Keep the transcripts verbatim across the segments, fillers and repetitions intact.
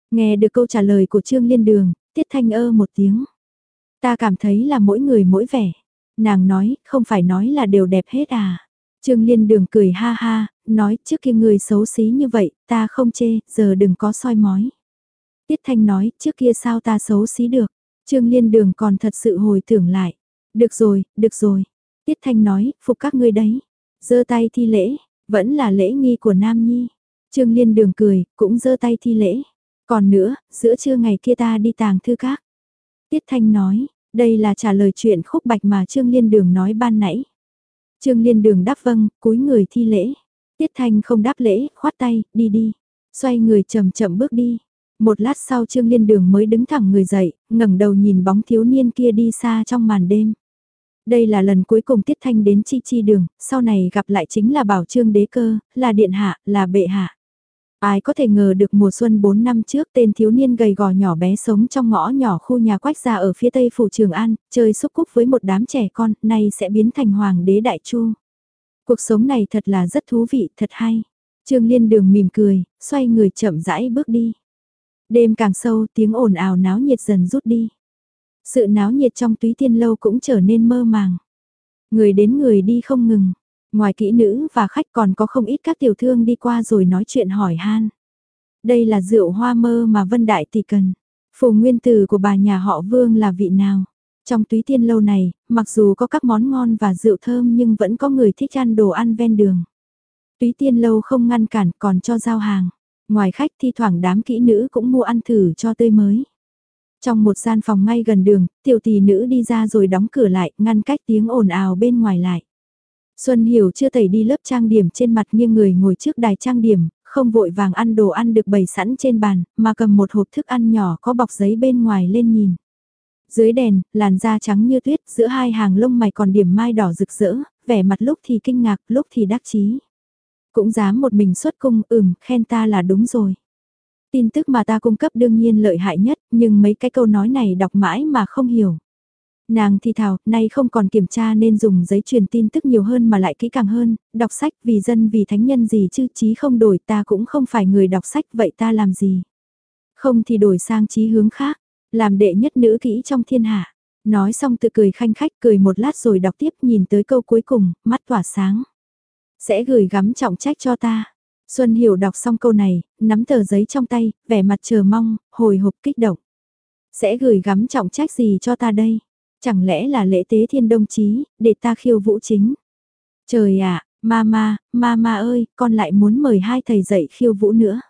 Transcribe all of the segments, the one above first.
Nghe được câu trả lời của Trương Liên Đường, Tiết Thanh ơ một tiếng. Ta cảm thấy là mỗi người mỗi vẻ. Nàng nói, không phải nói là đều đẹp hết à. Trương Liên Đường cười ha ha, nói trước kia người xấu xí như vậy, ta không chê, giờ đừng có soi mói. Tiết Thanh nói, trước kia sao ta xấu xí được. Trương Liên Đường còn thật sự hồi tưởng lại. Được rồi, được rồi. Tiết Thanh nói, phục các ngươi đấy. Giơ tay thi lễ, vẫn là lễ nghi của Nam Nhi. Trương Liên Đường cười, cũng giơ tay thi lễ. Còn nữa, giữa trưa ngày kia ta đi tàng thư các. Tiết Thanh nói, đây là trả lời chuyện khúc bạch mà Trương Liên Đường nói ban nãy. Trương Liên Đường đáp vâng, cúi người thi lễ. Tiết Thanh không đáp lễ, khoát tay, đi đi. Xoay người chậm chậm bước đi. Một lát sau Trương Liên Đường mới đứng thẳng người dậy, ngẩng đầu nhìn bóng thiếu niên kia đi xa trong màn đêm. Đây là lần cuối cùng Tiết Thanh đến Chi Chi Đường, sau này gặp lại chính là Bảo Trương Đế Cơ, là điện hạ, là bệ hạ. Ai có thể ngờ được mùa xuân bốn năm trước tên thiếu niên gầy gò nhỏ bé sống trong ngõ nhỏ khu nhà Quách gia ở phía tây phủ Trường An, chơi xúc cúc với một đám trẻ con, nay sẽ biến thành hoàng đế đại chu. Cuộc sống này thật là rất thú vị, thật hay. Trương Liên Đường mỉm cười, xoay người chậm rãi bước đi. Đêm càng sâu, tiếng ồn ào náo nhiệt dần rút đi. Sự náo nhiệt trong Túy Tiên lâu cũng trở nên mơ màng. Người đến người đi không ngừng. Ngoài kỹ nữ và khách còn có không ít các tiểu thương đi qua rồi nói chuyện hỏi han. Đây là rượu hoa mơ mà Vân Đại tỷ cần. Phù nguyên tử của bà nhà họ Vương là vị nào? Trong Túy Tiên lâu này, mặc dù có các món ngon và rượu thơm nhưng vẫn có người thích ăn đồ ăn ven đường. Túy Tiên lâu không ngăn cản còn cho giao hàng. Ngoài khách thi thoảng đám kỹ nữ cũng mua ăn thử cho tươi mới. Trong một gian phòng ngay gần đường, tiểu tỷ nữ đi ra rồi đóng cửa lại, ngăn cách tiếng ồn ào bên ngoài lại. Xuân Hiểu chưa tẩy đi lớp trang điểm trên mặt nghiêng người ngồi trước đài trang điểm, không vội vàng ăn đồ ăn được bày sẵn trên bàn, mà cầm một hộp thức ăn nhỏ có bọc giấy bên ngoài lên nhìn. Dưới đèn, làn da trắng như tuyết, giữa hai hàng lông mày còn điểm mai đỏ rực rỡ, vẻ mặt lúc thì kinh ngạc, lúc thì đắc chí. Cũng dám một mình xuất cung, ừm, khen ta là đúng rồi. Tin tức mà ta cung cấp đương nhiên lợi hại nhất, nhưng mấy cái câu nói này đọc mãi mà không hiểu. Nàng thì thào, nay không còn kiểm tra nên dùng giấy truyền tin tức nhiều hơn mà lại kỹ càng hơn, đọc sách vì dân vì thánh nhân gì chứ chí không đổi, ta cũng không phải người đọc sách vậy ta làm gì. Không thì đổi sang chí hướng khác, làm đệ nhất nữ kỹ trong thiên hạ. Nói xong tự cười khanh khách, cười một lát rồi đọc tiếp, nhìn tới câu cuối cùng, mắt tỏa sáng. Sẽ gửi gắm trọng trách cho ta. Xuân Hiểu đọc xong câu này, nắm tờ giấy trong tay, vẻ mặt chờ mong, hồi hộp kích động. Sẽ gửi gắm trọng trách gì cho ta đây? Chẳng lẽ là lễ tế thiên đông chí, để ta khiêu vũ chính? Trời ạ, mama, mama ơi, con lại muốn mời hai thầy dạy khiêu vũ nữa.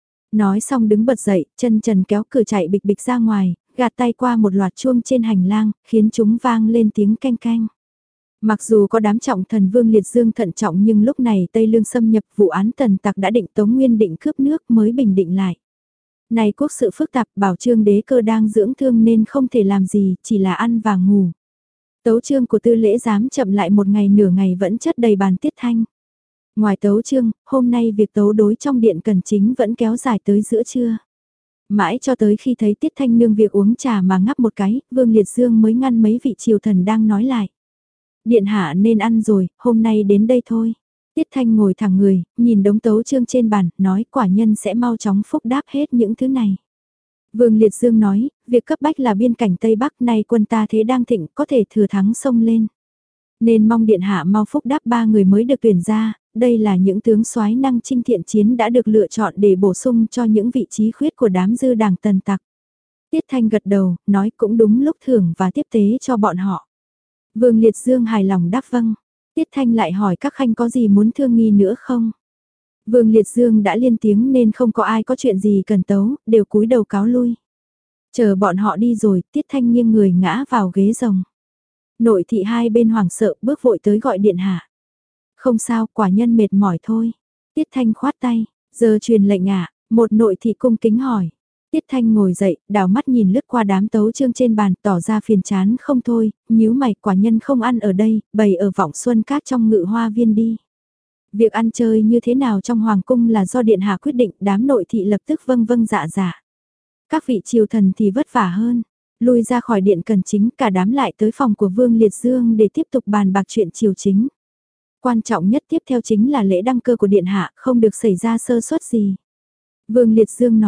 Nói xong đứng bật dậy, chân trần kéo cửa chạy bịch bịch ra ngoài, gạt tay qua một loạt chuông trên hành lang, khiến chúng vang lên tiếng canh canh. Mặc dù có đám trọng thần Vương Liệt Dương thận trọng nhưng lúc này Tây Lương xâm nhập vụ án tần tặc đã định Tống Nguyên định cướp nước mới bình định lại. Này quốc sự phức tạp bảo Trương Đế Cơ đang dưỡng thương nên không thể làm gì, chỉ là ăn và ngủ. Tấu chương của tư lễ giám chậm lại một ngày nửa ngày vẫn chất đầy bàn tiết thanh. Ngoài tấu chương, hôm nay việc tấu đối trong điện cần chính vẫn kéo dài tới giữa trưa. Mãi cho tới khi thấy Tiết Thanh nương việc uống trà mà ngắp một cái, Vương Liệt Dương mới ngăn mấy vị triều thần đang nói lại. Điện hạ nên ăn rồi, hôm nay đến đây thôi. Tiết Thanh ngồi thẳng người, nhìn đống tấu chương trên bàn, nói quả nhân sẽ mau chóng phúc đáp hết những thứ này. Vương Liệt Dương nói, việc cấp bách là biên cảnh Tây Bắc này quân ta thế đang thịnh có thể thừa thắng xông lên. Nên mong điện hạ mau phúc đáp ba người mới được tuyển ra, đây là những tướng soái năng chinh thiện chiến đã được lựa chọn để bổ sung cho những vị trí khuyết của đám dư đảng tần tặc. Tiết Thanh gật đầu, nói cũng đúng lúc thưởng và tiếp tế cho bọn họ. Vương Liệt Dương hài lòng đáp vâng. Tiết Thanh lại hỏi các khanh có gì muốn thương nghi nữa không? Vương Liệt Dương đã liên tiếng nên không có ai có chuyện gì cần tấu, đều cúi đầu cáo lui. Chờ bọn họ đi rồi, Tiết Thanh nghiêng người ngã vào ghế rồng. Nội thị hai bên hoảng sợ bước vội tới gọi điện hạ. Không sao, quả nhân mệt mỏi thôi. Tiết Thanh khoát tay, giờ truyền lệnh ạ, một nội thị cung kính hỏi. Tiết Thanh ngồi dậy, đảo mắt nhìn lướt qua đám tấu chương trên bàn, tỏ ra phiền chán không thôi, nhíu mày quả nhân không ăn ở đây, bày ở vọng xuân cát trong ngự hoa viên đi. Việc ăn chơi như thế nào trong hoàng cung là do điện hạ quyết định, đám nội thị lập tức vâng vâng dạ dạ. Các vị triều thần thì vất vả hơn, lui ra khỏi điện cần chính, cả đám lại tới phòng của Vương Liệt Dương để tiếp tục bàn bạc chuyện triều chính. Quan trọng nhất tiếp theo chính là lễ đăng cơ của điện hạ, không được xảy ra sơ suất gì. Vương Liệt Dương nói,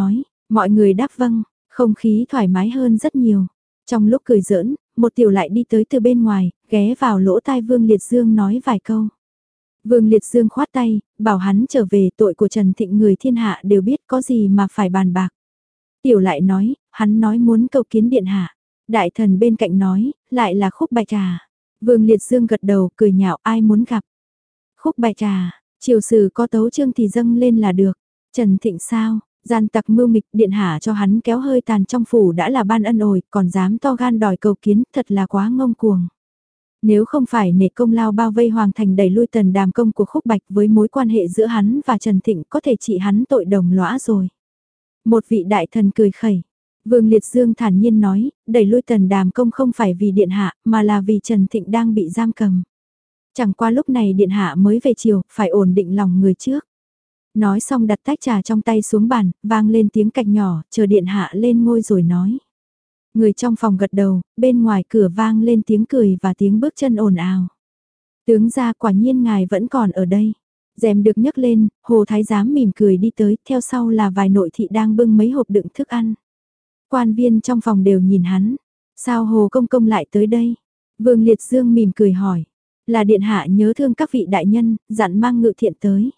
Mọi người đáp vâng, không khí thoải mái hơn rất nhiều. Trong lúc cười giỡn, một tiểu lại đi tới từ bên ngoài, ghé vào lỗ tai Vương Liệt Dương nói vài câu. Vương Liệt Dương khoát tay, bảo hắn trở về, tội của Trần Thịnh người thiên hạ đều biết, có gì mà phải bàn bạc. Tiểu lại nói, hắn nói muốn cầu kiến điện hạ. Đại thần bên cạnh nói, lại là Khúc Bạch à. Vương Liệt Dương gật đầu cười nhạo, ai muốn gặp. Khúc Bạch à, triều sử có tấu chương thì dâng lên là được. Trần Thịnh sao, gian tặc mưu nghịch, điện hạ cho hắn kéo hơi tàn trong phủ đã là ban ân ồi, còn dám to gan đòi cầu kiến, thật là quá ngông cuồng. Nếu không phải nể công lao bao vây hoàng thành đẩy lui tần đàm công của Khúc Bạch, với mối quan hệ giữa hắn và Trần Thịnh có thể trị hắn tội đồng lõa rồi. Một vị đại thần cười khẩy. Vương Liệt Dương thản nhiên nói, đẩy lui tần đàm công không phải vì điện hạ, mà là vì Trần Thịnh đang bị giam cầm. Chẳng qua lúc này điện hạ mới về chiều, phải ổn định lòng người trước. Nói xong đặt tách trà trong tay xuống bàn, vang lên tiếng cạch nhỏ, chờ điện hạ lên ngôi rồi nói. Người trong phòng gật đầu, bên ngoài cửa vang lên tiếng cười và tiếng bước chân ồn ào. Tướng gia, quả nhiên ngài vẫn còn ở đây. Rèm được nhấc lên, Hồ Thái Giám mỉm cười đi tới, theo sau là vài nội thị đang bưng mấy hộp đựng thức ăn. Quan viên trong phòng đều nhìn hắn. Sao Hồ Công Công lại tới đây? Vương Liệt Dương mỉm cười hỏi. Là điện hạ nhớ thương các vị đại nhân, dặn mang ngự thiện tới.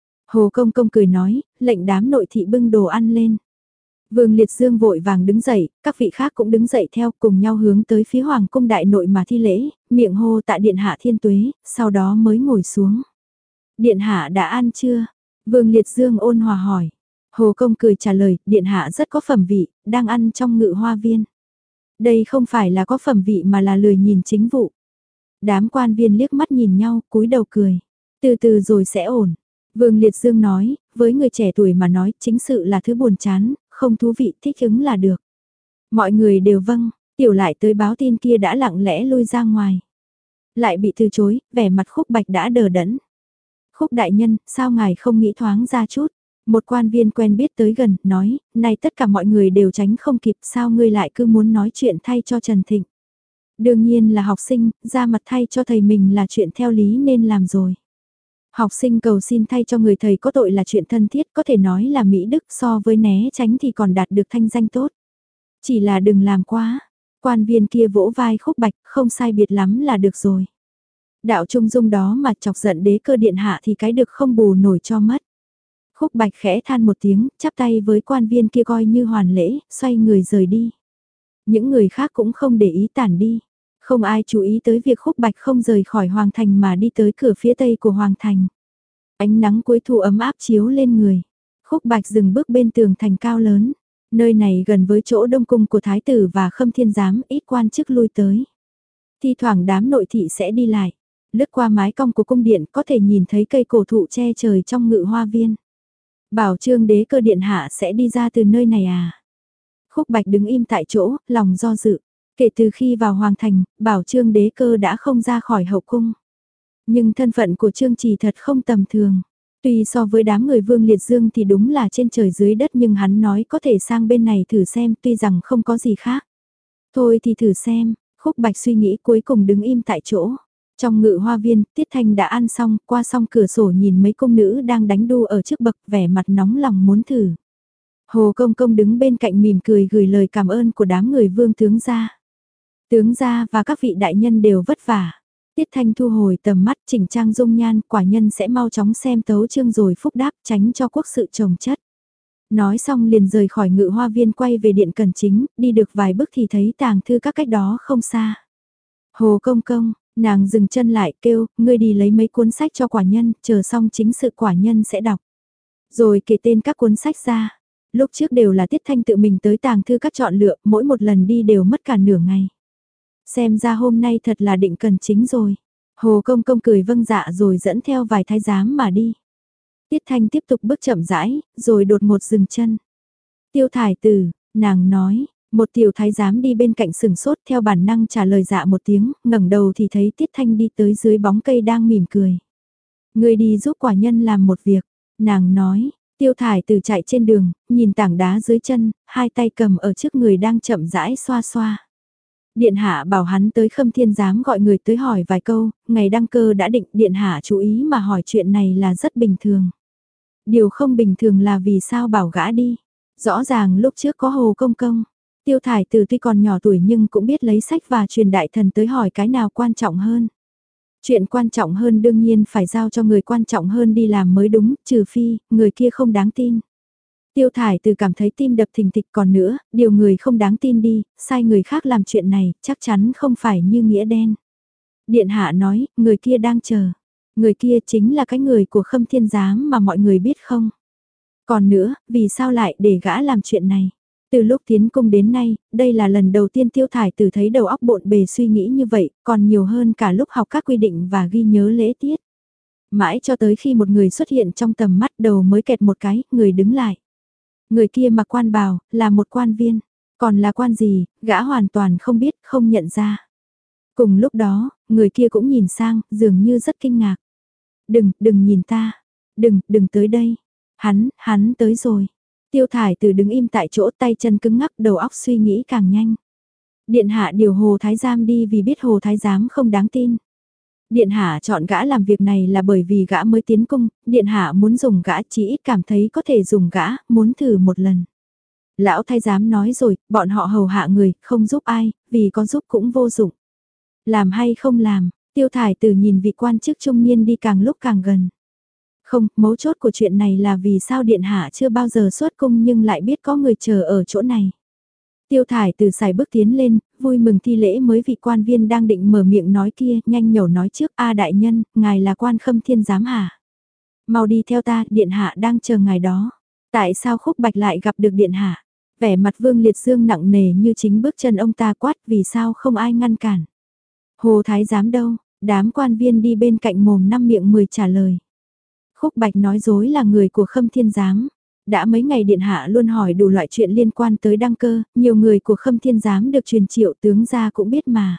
Hồ Công Công cười nói, lệnh đám nội thị bưng đồ ăn lên. Vương Liệt Dương vội vàng đứng dậy, các vị khác cũng đứng dậy theo, cùng nhau hướng tới phía Hoàng cung đại nội mà thi lễ, miệng hô tạ điện hạ thiên tuế, sau đó mới ngồi xuống. Điện hạ đã ăn chưa? Vương Liệt Dương ôn hòa hỏi. Hồ Công cười trả lời, điện hạ rất có phẩm vị, đang ăn trong ngự hoa viên. Đây không phải là có phẩm vị mà là lười nhìn chính vụ. Đám quan viên liếc mắt nhìn nhau, cúi đầu cười. Từ từ rồi sẽ ổn. Vương Liệt Dương nói, với người trẻ tuổi mà nói, chính sự là thứ buồn chán, không thú vị, thích ứng là được. Mọi người đều vâng, tiểu lại tới báo tin kia đã lặng lẽ lui ra ngoài. Lại bị từ chối, vẻ mặt Khúc Bạch đã đờ đẫn. Khúc đại nhân, sao ngài không nghĩ thoáng ra chút? Một quan viên quen biết tới gần, nói, này tất cả mọi người đều tránh không kịp, sao ngươi lại cứ muốn nói chuyện thay cho Trần Thịnh? Đương nhiên là học sinh, ra mặt thay cho thầy mình là chuyện theo lý nên làm rồi. Học sinh cầu xin thay cho người thầy có tội là chuyện thân thiết, có thể nói là Mỹ Đức, so với né tránh thì còn đạt được thanh danh tốt. Chỉ là đừng làm quá. Quan viên kia vỗ vai Khúc Bạch, không sai biệt lắm là được rồi. Đạo trung dung đó mà chọc giận đế cơ điện hạ thì cái được không bù nổi cho mất. Khúc Bạch khẽ than một tiếng, chắp tay với quan viên kia coi như hoàn lễ, xoay người rời đi. Những người khác cũng không để ý tản đi. Không ai chú ý tới việc Khúc Bạch không rời khỏi Hoàng Thành mà đi tới cửa phía tây của Hoàng Thành. Ánh nắng cuối thu ấm áp chiếu lên người. Khúc Bạch dừng bước bên tường thành cao lớn. Nơi này gần với chỗ đông cung của Thái tử và Khâm Thiên Giám, ít quan chức lui tới. Thi thoảng đám nội thị sẽ đi lại. Lướt qua mái cong của cung điện có thể nhìn thấy cây cổ thụ che trời trong ngự hoa viên. Bảo Trương đế cơ điện hạ sẽ đi ra từ nơi này à? Khúc Bạch đứng im tại chỗ, lòng do dự. Kể từ khi vào Hoàng Thành, Bảo Trương đế cơ đã không ra khỏi hậu cung. Nhưng thân phận của Trương Trì thật không tầm thường. Tuy so với đám người Vương Liệt Dương thì đúng là trên trời dưới đất, nhưng hắn nói có thể sang bên này thử xem, tuy rằng không có gì khác. Thôi thì thử xem, Khúc Bạch suy nghĩ cuối cùng đứng im tại chỗ. Trong ngự hoa viên, Tiết Thanh đã ăn xong, qua xong cửa sổ nhìn mấy công nữ đang đánh đu ở trước bậc, vẻ mặt nóng lòng muốn thử. Hồ Công Công đứng bên cạnh mỉm cười gửi lời cảm ơn của đám người Vương tướng gia. Tướng gia và các vị đại nhân đều vất vả. Tiết Thanh thu hồi tầm mắt, chỉnh trang dung nhan, quả nhân sẽ mau chóng xem tấu chương rồi phúc đáp, tránh cho quốc sự trồng chất. Nói xong liền rời khỏi ngự hoa viên quay về điện Cần Chính, đi được vài bước thì thấy tàng thư các cách đó không xa. Hồ Công Công, nàng dừng chân lại kêu, ngươi đi lấy mấy cuốn sách cho quả nhân, chờ xong chính sự quả nhân sẽ đọc. Rồi kể tên các cuốn sách ra. Lúc trước đều là Tiết Thanh tự mình tới tàng thư các chọn lựa, mỗi một lần đi đều mất cả nửa ngày. Xem ra hôm nay thật là định Cần Chính rồi. Hồ Công Công cười vâng dạ rồi dẫn theo vài thái giám mà đi. Tiết Thanh tiếp tục bước chậm rãi, rồi đột một dừng chân. Tiêu Thải Tử, nàng nói, một tiểu thái giám đi bên cạnh sừng sốt theo bản năng trả lời dạ một tiếng, ngẩng đầu thì thấy Tiết Thanh đi tới dưới bóng cây đang mỉm cười. Người đi giúp quả nhân làm một việc, nàng nói, Tiêu Thải Tử chạy trên đường, nhìn tảng đá dưới chân, hai tay cầm ở trước người đang chậm rãi xoa xoa. Điện hạ bảo hắn tới Khâm Thiên Giám gọi người tới hỏi vài câu, ngày đăng cơ đã định, điện hạ chú ý mà hỏi chuyện này là rất bình thường. Điều không bình thường là vì sao bảo gã đi. Rõ ràng lúc trước có Hồ Công Công, Tiêu Thải Từ tuy còn nhỏ tuổi nhưng cũng biết lấy sách và truyền đại thần tới hỏi cái nào quan trọng hơn. Chuyện quan trọng hơn đương nhiên phải giao cho người quan trọng hơn đi làm mới đúng, trừ phi, người kia không đáng tin. Tiêu Thải Từ cảm thấy tim đập thình thịch, còn nữa, điều người không đáng tin đi, sai người khác làm chuyện này, chắc chắn không phải như nghĩa đen. Điện hạ nói, người kia đang chờ. Người kia chính là cái người của Khâm Thiên Giám mà mọi người biết không? Còn nữa, vì sao lại để gã làm chuyện này? Từ lúc tiến cung đến nay, đây là lần đầu tiên Tiêu Thải Từ thấy đầu óc bộn bề suy nghĩ như vậy, còn nhiều hơn cả lúc học các quy định và ghi nhớ lễ tiết. Mãi cho tới khi một người xuất hiện trong tầm mắt, đầu mới kẹt một cái, người đứng lại. Người kia mặc quan bào, là một quan viên. Còn là quan gì, gã hoàn toàn không biết, không nhận ra. Cùng lúc đó, người kia cũng nhìn sang, dường như rất kinh ngạc. Đừng, đừng nhìn ta. Đừng, đừng tới đây. Hắn, hắn tới rồi. Tiêu Thải Từ đứng im tại chỗ, tay chân cứng ngắc, đầu óc suy nghĩ càng nhanh. Điện hạ điều Hồ Thái Giám đi vì biết Hồ Thái Giám không đáng tin. Điện hạ chọn gã làm việc này là bởi vì gã mới tiến cung, điện hạ muốn dùng gã, chỉ ít cảm thấy có thể dùng gã, muốn thử một lần. Lão Thái Giám nói rồi, bọn họ hầu hạ người, không giúp ai, vì có giúp cũng vô dụng. Làm hay không làm, Tiêu Thải Từ nhìn vị quan chức trung niên đi càng lúc càng gần. Không, mấu chốt của chuyện này là vì sao điện hạ chưa bao giờ xuất cung nhưng lại biết có người chờ ở chỗ này. Tiêu Thải Từ xài bước tiến lên, vui mừng thi lễ mới vị quan viên đang định mở miệng nói kia, nhanh nhẩu nói trước, a đại nhân, ngài là quan Khâm Thiên Giám hả? Mau đi theo ta, điện hạ đang chờ ngài đó. Tại sao Khúc Bạch lại gặp được điện hạ? Vẻ mặt Vương Liệt Dương nặng nề như chính bước chân ông ta quát, vì sao không ai ngăn cản? Hồ Thái Giám đâu? Đám quan viên đi bên cạnh mồm năm miệng mười trả lời. Khúc Bạch nói dối là người của Khâm Thiên Giám. Đã mấy ngày điện hạ luôn hỏi đủ loại chuyện liên quan tới đăng cơ, nhiều người của Khâm Thiên Giám được truyền triệu tướng ra cũng biết mà.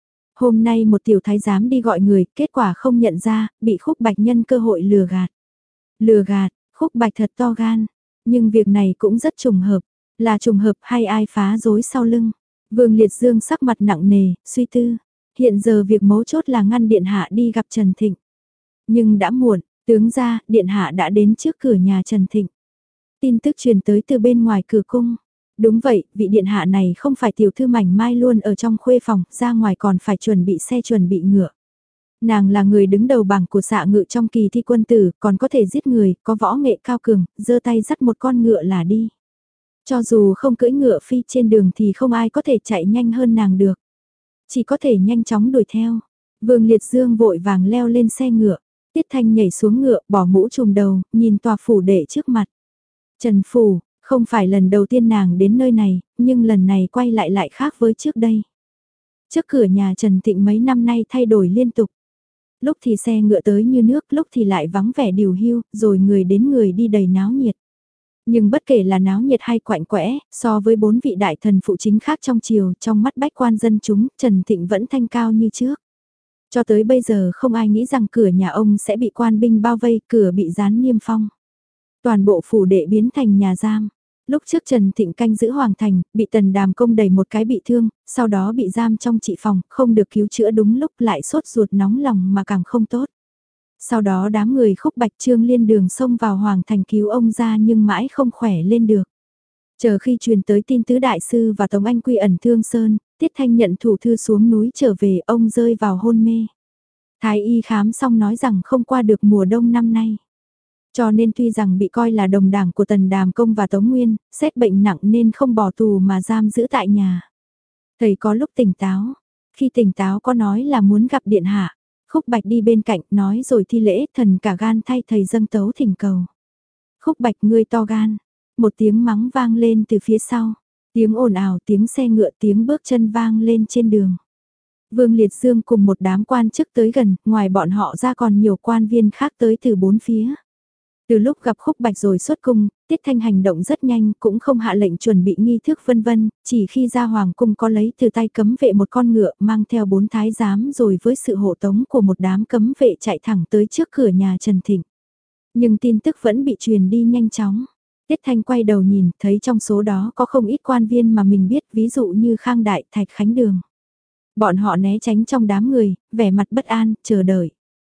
Hôm nay một tiểu thái giám đi gọi người, kết quả không nhận ra, bị Khúc Bạch nhân cơ hội lừa gạt. Lừa gạt, Khúc Bạch thật to gan, nhưng việc này cũng rất trùng hợp, là trùng hợp hay ai phá dối sau lưng. Vương Liệt Dương sắc mặt nặng nề, suy tư, hiện giờ việc mấu chốt là ngăn điện hạ đi gặp Trần Thịnh. Nhưng đã muộn, tướng ra, điện hạ đã đến trước cửa nhà Trần Thịnh. Tin tức truyền tới từ bên ngoài cửa cung. Đúng vậy, vị điện hạ này không phải tiểu thư mảnh mai luôn ở trong khuê phòng, ra ngoài còn phải chuẩn bị xe chuẩn bị ngựa. Nàng là người đứng đầu bảng của xạ ngự trong kỳ thi quân tử, còn có thể giết người, có võ nghệ cao cường, giơ tay dắt một con ngựa là đi. Cho dù không cưỡi ngựa phi trên đường thì không ai có thể chạy nhanh hơn nàng được. Chỉ có thể nhanh chóng đuổi theo. Vương Liệt Dương vội vàng leo lên xe ngựa. Tiết Thanh nhảy xuống ngựa, bỏ mũ trùm đầu, nhìn tòa phủ đệ trước mặt. Trần Phủ, không phải lần đầu tiên nàng đến nơi này, nhưng lần này quay lại lại khác với trước đây. Trước cửa nhà Trần Thịnh mấy năm nay thay đổi liên tục. Lúc thì xe ngựa tới như nước, lúc thì lại vắng vẻ điều hưu, rồi người đến người đi đầy náo nhiệt. Nhưng bất kể là náo nhiệt hay quạnh quẽ, so với bốn vị đại thần phụ chính khác trong triều, trong mắt bách quan dân chúng, Trần Thịnh vẫn thanh cao như trước. Cho tới bây giờ không ai nghĩ rằng cửa nhà ông sẽ bị quan binh bao vây, cửa bị dán niêm phong. Toàn bộ phủ đệ biến thành nhà giam. Lúc trước Trần Thịnh canh giữ Hoàng Thành, bị Tần Đàm Công đẩy một cái bị thương, sau đó bị giam trong trị phòng, không được cứu chữa đúng lúc lại sốt ruột nóng lòng mà càng không tốt. Sau đó đám người Khúc Bạch Trương Liên Đường xông vào Hoàng Thành cứu ông ra nhưng mãi không khỏe lên được. Chờ khi truyền tới tin tứ đại sư và Tống Anh Quy ẩn Thương Sơn, Tiết Thanh nhận thủ thư xuống núi trở về, ông rơi vào hôn mê. Thái y khám xong nói rằng không qua được mùa đông năm nay. Cho nên tuy rằng bị coi là đồng đảng của Tần Đàm Công và Tống Nguyên, xét bệnh nặng nên không bỏ tù mà giam giữ tại nhà. Thầy có lúc tỉnh táo, khi tỉnh táo có nói là muốn gặp điện hạ. Khúc Bạch đi bên cạnh nói rồi thi lễ, thần cả gan thay thầy dâng tấu thỉnh cầu. Khúc Bạch ngươi to gan, một tiếng mắng vang lên từ phía sau, tiếng ồn ào, tiếng xe ngựa, tiếng bước chân vang lên trên đường. Vương Liệt Dương cùng một đám quan chức tới gần, ngoài bọn họ ra còn nhiều quan viên khác tới từ bốn phía. Từ lúc gặp Khúc Bạch rồi xuất cung, Tiết Thanh hành động rất nhanh, cũng không hạ lệnh chuẩn bị nghi thức vân vân, chỉ khi ra hoàng cung có lấy từ tay cấm vệ một con ngựa mang theo bốn thái giám rồi với sự hộ tống của một đám cấm vệ chạy thẳng tới trước cửa nhà Trần Thịnh. Nhưng tin tức vẫn bị truyền đi nhanh chóng. Tiết Thanh quay đầu nhìn, thấy trong số đó có không ít quan viên mà mình biết, ví dụ như Khang Đại, Thạch Khánh Đường. Bọn họ né tránh trong đám người, vẻ mặt bất an, chờ đợi.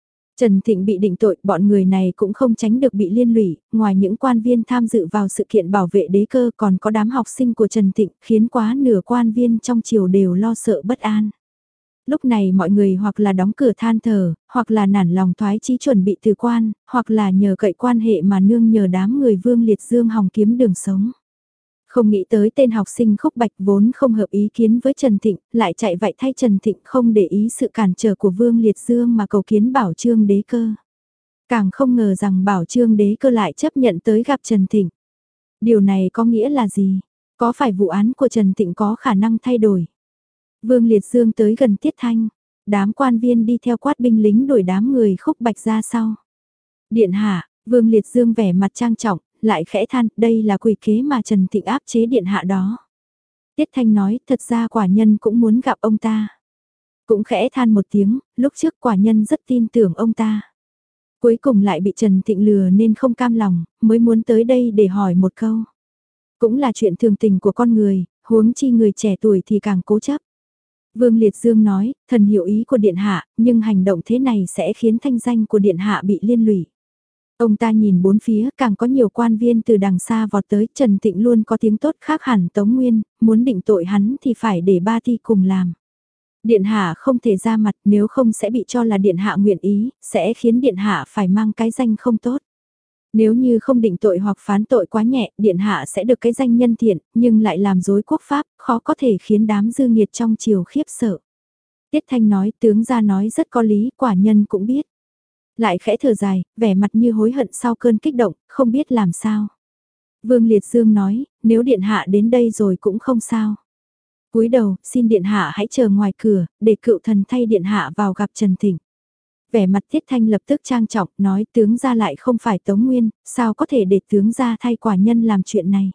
Trần Thịnh bị định tội, bọn người này cũng không tránh được bị liên lụy, ngoài những quan viên tham dự vào sự kiện bảo vệ đế cơ còn có đám học sinh của Trần Thịnh, khiến quá nửa quan viên trong triều đều lo sợ bất an. Lúc này mọi người hoặc là đóng cửa than thở, hoặc là nản lòng thoái chí chuẩn bị từ quan, hoặc là nhờ cậy quan hệ mà nương nhờ đám người Vương Liệt Dương hòng kiếm đường sống. Không nghĩ tới tên học sinh Khúc Bạch vốn không hợp ý kiến với Trần Thịnh, lại chạy vậy thay Trần Thịnh không để ý sự cản trở của Vương Liệt Dương mà cầu kiến Bảo Trương đế cơ. Càng không ngờ rằng Bảo Trương đế cơ lại chấp nhận tới gặp Trần Thịnh. Điều này có nghĩa là gì? Có phải vụ án của Trần Thịnh có khả năng thay đổi? Vương Liệt Dương tới gần Tiết Thanh, đám quan viên đi theo quát binh lính đuổi đám người Khúc Bạch ra sau. Điện hạ, Vương Liệt Dương vẻ mặt trang trọng, lại khẽ than, đây là quỷ kế mà Trần Thịnh áp chế điện hạ đó. Tiết Thanh nói, thật ra quả nhân cũng muốn gặp ông ta. Cũng khẽ than một tiếng, lúc trước quả nhân rất tin tưởng ông ta. Cuối cùng lại bị Trần Thịnh lừa nên không cam lòng, mới muốn tới đây để hỏi một câu. Cũng là chuyện thường tình của con người, huống chi người trẻ tuổi thì càng cố chấp. Vương Liệt Dương nói, thần hiểu ý của điện hạ, nhưng hành động thế này sẽ khiến thanh danh của điện hạ bị liên lụy. Ông ta nhìn bốn phía, càng có nhiều quan viên từ đằng xa vọt tới, Trần Thịnh luôn có tiếng tốt khác hẳn Tống Nguyên, muốn định tội hắn thì phải để ba thi cùng làm. Điện hạ không thể ra mặt, nếu không sẽ bị cho là điện hạ nguyện ý, sẽ khiến điện hạ phải mang cái danh không tốt. Nếu như không định tội hoặc phán tội quá nhẹ, điện hạ sẽ được cái danh nhân thiện, nhưng lại làm dối quốc pháp, khó có thể khiến đám dư nghiệt trong triều khiếp sợ. Tiết Thanh nói, tướng gia nói rất có lý, quả nhân cũng biết. Lại khẽ thở dài, vẻ mặt như hối hận sau cơn kích động, không biết làm sao. Vương Liệt Dương nói, nếu điện hạ đến đây rồi cũng không sao. Cúi đầu, xin điện hạ hãy chờ ngoài cửa, để cựu thần thay điện hạ vào gặp Trần Thịnh. Vẻ mặt Tiết Thanh lập tức trang trọng, nói tướng gia lại không phải Tống Nguyên, sao có thể để tướng gia thay quả nhân làm chuyện này.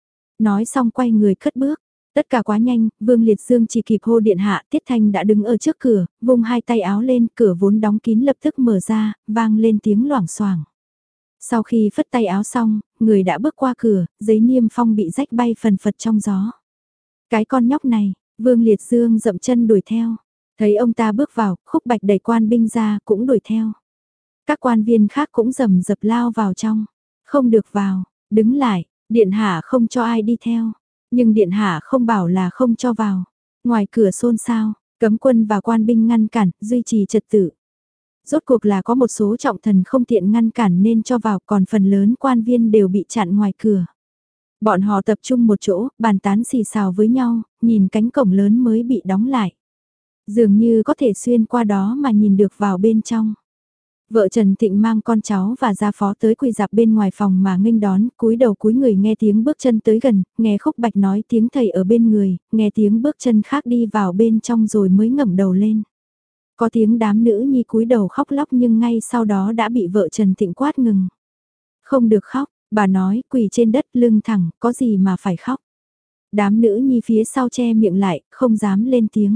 Nói xong quay người cất bước. Tất cả quá nhanh, Vương Liệt Dương chỉ kịp hô điện hạ, Tiết Thanh đã đứng ở trước cửa, vung hai tay áo lên, cửa vốn đóng kín lập tức mở ra, vang lên tiếng loảng xoảng. Sau khi phất tay áo xong, người đã bước qua cửa, giấy niêm phong bị rách bay phần phật trong gió. Cái con nhóc này, Vương Liệt Dương dậm chân đuổi theo. Thấy ông ta bước vào, Khúc Bạch đẩy quan binh ra cũng đuổi theo. Các quan viên khác cũng rầm rập lao vào trong. Không được vào, đứng lại, điện hạ không cho ai đi theo. Nhưng điện hạ không bảo là không cho vào. Ngoài cửa xôn xao, cấm quân và quan binh ngăn cản, duy trì trật tự. Rốt cuộc là có một số trọng thần không tiện ngăn cản nên cho vào, còn phần lớn quan viên đều bị chặn ngoài cửa. Bọn họ tập trung một chỗ, bàn tán xì xào với nhau, nhìn cánh cổng lớn mới bị đóng lại. Dường như có thể xuyên qua đó mà nhìn được vào bên trong. Vợ Trần Thịnh mang con cháu và gia phó tới quỳ dạp bên ngoài phòng mà nghênh đón, cúi đầu cúi người nghe tiếng bước chân tới gần, nghe Khúc Bạch nói tiếng thầy ở bên người, nghe tiếng bước chân khác đi vào bên trong rồi mới ngẩng đầu lên. Có tiếng đám nữ nhi cúi đầu khóc lóc nhưng ngay sau đó đã bị vợ Trần Thịnh quát ngừng. Không được khóc, bà nói quỳ trên đất lưng thẳng, có gì mà phải khóc. Đám nữ nhi phía sau che miệng lại, không dám lên tiếng.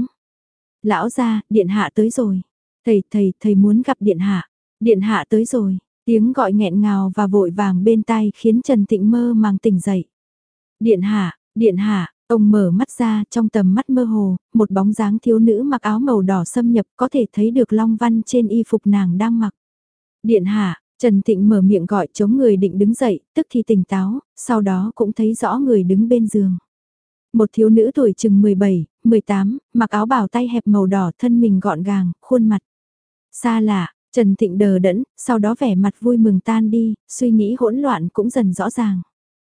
Lão gia, điện hạ tới rồi. Thầy, thầy, thầy muốn gặp điện hạ. Điện hạ tới rồi. Tiếng gọi nghẹn ngào và vội vàng bên tai khiến Trần Thịnh mơ màng tỉnh dậy. Điện hạ, điện hạ, ông mở mắt ra, trong tầm mắt mơ hồ, một bóng dáng thiếu nữ mặc áo màu đỏ xâm nhập, có thể thấy được long văn trên y phục nàng đang mặc. Điện hạ, Trần Thịnh mở miệng gọi chống người định đứng dậy, tức thì tỉnh táo, sau đó cũng thấy rõ người đứng bên giường. Một thiếu nữ tuổi chừng mười bảy, mười tám, mặc áo bào tay hẹp màu đỏ, thân mình gọn gàng, khuôn mặt xa lạ. Trần Thịnh đờ đẫn, sau đó vẻ mặt vui mừng tan đi, suy nghĩ hỗn loạn cũng dần rõ ràng.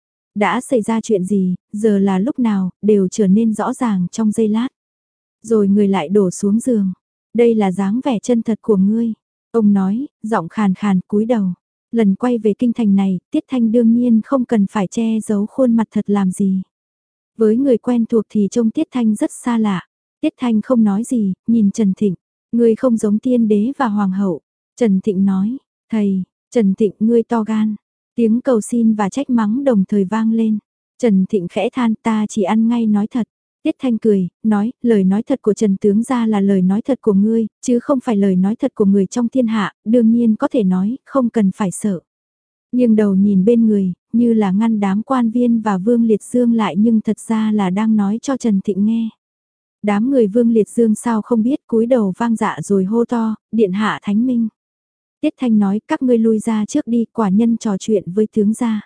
Đã xảy ra chuyện gì, giờ là lúc nào, đều trở nên rõ ràng trong giây lát. Rồi người lại đổ xuống giường. Đây là dáng vẻ chân thật của ngươi. Ông nói, giọng khàn khàn cúi đầu. Lần quay về kinh thành này, Tiết Thanh đương nhiên không cần phải che giấu khuôn mặt thật làm gì. Với người quen thuộc thì trông Tiết Thanh rất xa lạ. Tiết Thanh không nói gì, nhìn Trần Thịnh. Ngươi không giống tiên đế và hoàng hậu. Trần Thịnh nói, thầy, Trần Thịnh ngươi to gan. Tiếng cầu xin và trách mắng đồng thời vang lên. Trần Thịnh khẽ than ta chỉ ăn ngay nói thật. Tiết Thanh cười, nói, lời nói thật của Trần Tướng gia là lời nói thật của ngươi, chứ không phải lời nói thật của người trong thiên hạ, đương nhiên có thể nói, không cần phải sợ. Nhưng đầu nhìn bên người, như là ngăn đám quan viên và Vương Liệt Dương lại nhưng thật ra là đang nói cho Trần Thịnh nghe. Đám người Vương Liệt Dương sao không biết cúi đầu vang dạ rồi hô to, điện hạ thánh minh. Tiết Thanh nói các ngươi lui ra trước đi, quả nhân trò chuyện với tướng gia.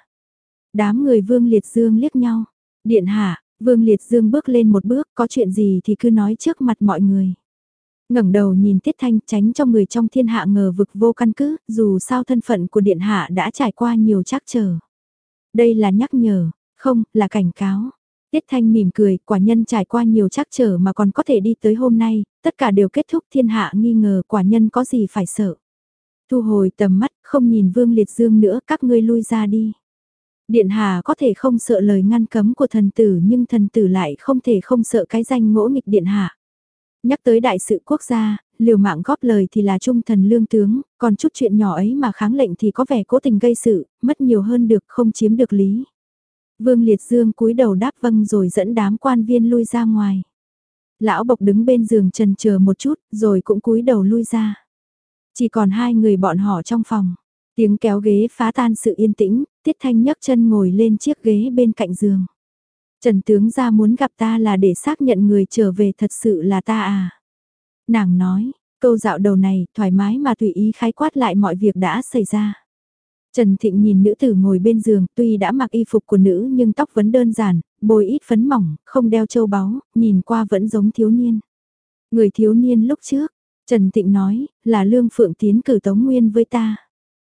Đám người Vương Liệt Dương liếc nhau. Điện hạ, Vương Liệt Dương bước lên một bước, có chuyện gì thì cứ nói trước mặt mọi người. Ngẩng đầu nhìn Tiết Thanh tránh cho người trong thiên hạ ngờ vực vô căn cứ, dù sao thân phận của điện hạ đã trải qua nhiều trắc trở. Đây là nhắc nhở, không, là cảnh cáo. Tiết Thanh mỉm cười, quả nhân trải qua nhiều trắc trở mà còn có thể đi tới hôm nay, tất cả đều kết thúc, thiên hạ nghi ngờ, quả nhân có gì phải sợ. Thu hồi tầm mắt, không nhìn Vương Liệt Dương nữa, các ngươi lui ra đi. Điện hạ có thể không sợ lời ngăn cấm của thần tử, nhưng thần tử lại không thể không sợ cái danh ngỗ nghịch điện hạ. Nhắc tới đại sự quốc gia, liều mạng góp lời thì là trung thần lương tướng, còn chút chuyện nhỏ ấy mà kháng lệnh thì có vẻ cố tình gây sự, mất nhiều hơn được, không chiếm được lý. Vương Liệt Dương cúi đầu đáp vâng rồi dẫn đám quan viên lui ra ngoài. Lão Bộc đứng bên giường trần chờ một chút, rồi cũng cúi đầu lui ra. Chỉ còn hai người bọn họ trong phòng. Tiếng kéo ghế phá tan sự yên tĩnh, Tiết Thanh nhấc chân ngồi lên chiếc ghế bên cạnh giường. Trần tướng gia muốn gặp ta là để xác nhận người trở về thật sự là ta à? Nàng nói, câu dạo đầu này thoải mái mà tùy ý khái quát lại mọi việc đã xảy ra. Trần Thịnh nhìn nữ tử ngồi bên giường, tuy đã mặc y phục của nữ nhưng tóc vẫn đơn giản, bôi ít phấn mỏng, không đeo châu báu, nhìn qua vẫn giống thiếu niên. Người thiếu niên lúc trước, Trần Thịnh nói, là Lương Phượng tiến cử Tống Nguyên với ta.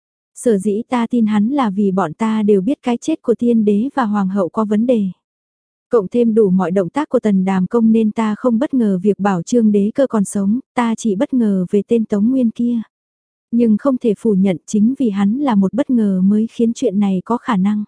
Sở dĩ ta tin hắn là vì bọn ta đều biết cái chết của tiên đế và hoàng hậu có vấn đề. Cộng thêm đủ mọi động tác của Tần Đàm Công nên ta không bất ngờ việc bảo Trương Đế Cơ còn sống, ta chỉ bất ngờ về tên Tống Nguyên kia. Nhưng không thể phủ nhận chính vì hắn là một bất ngờ mới khiến chuyện này có khả năng.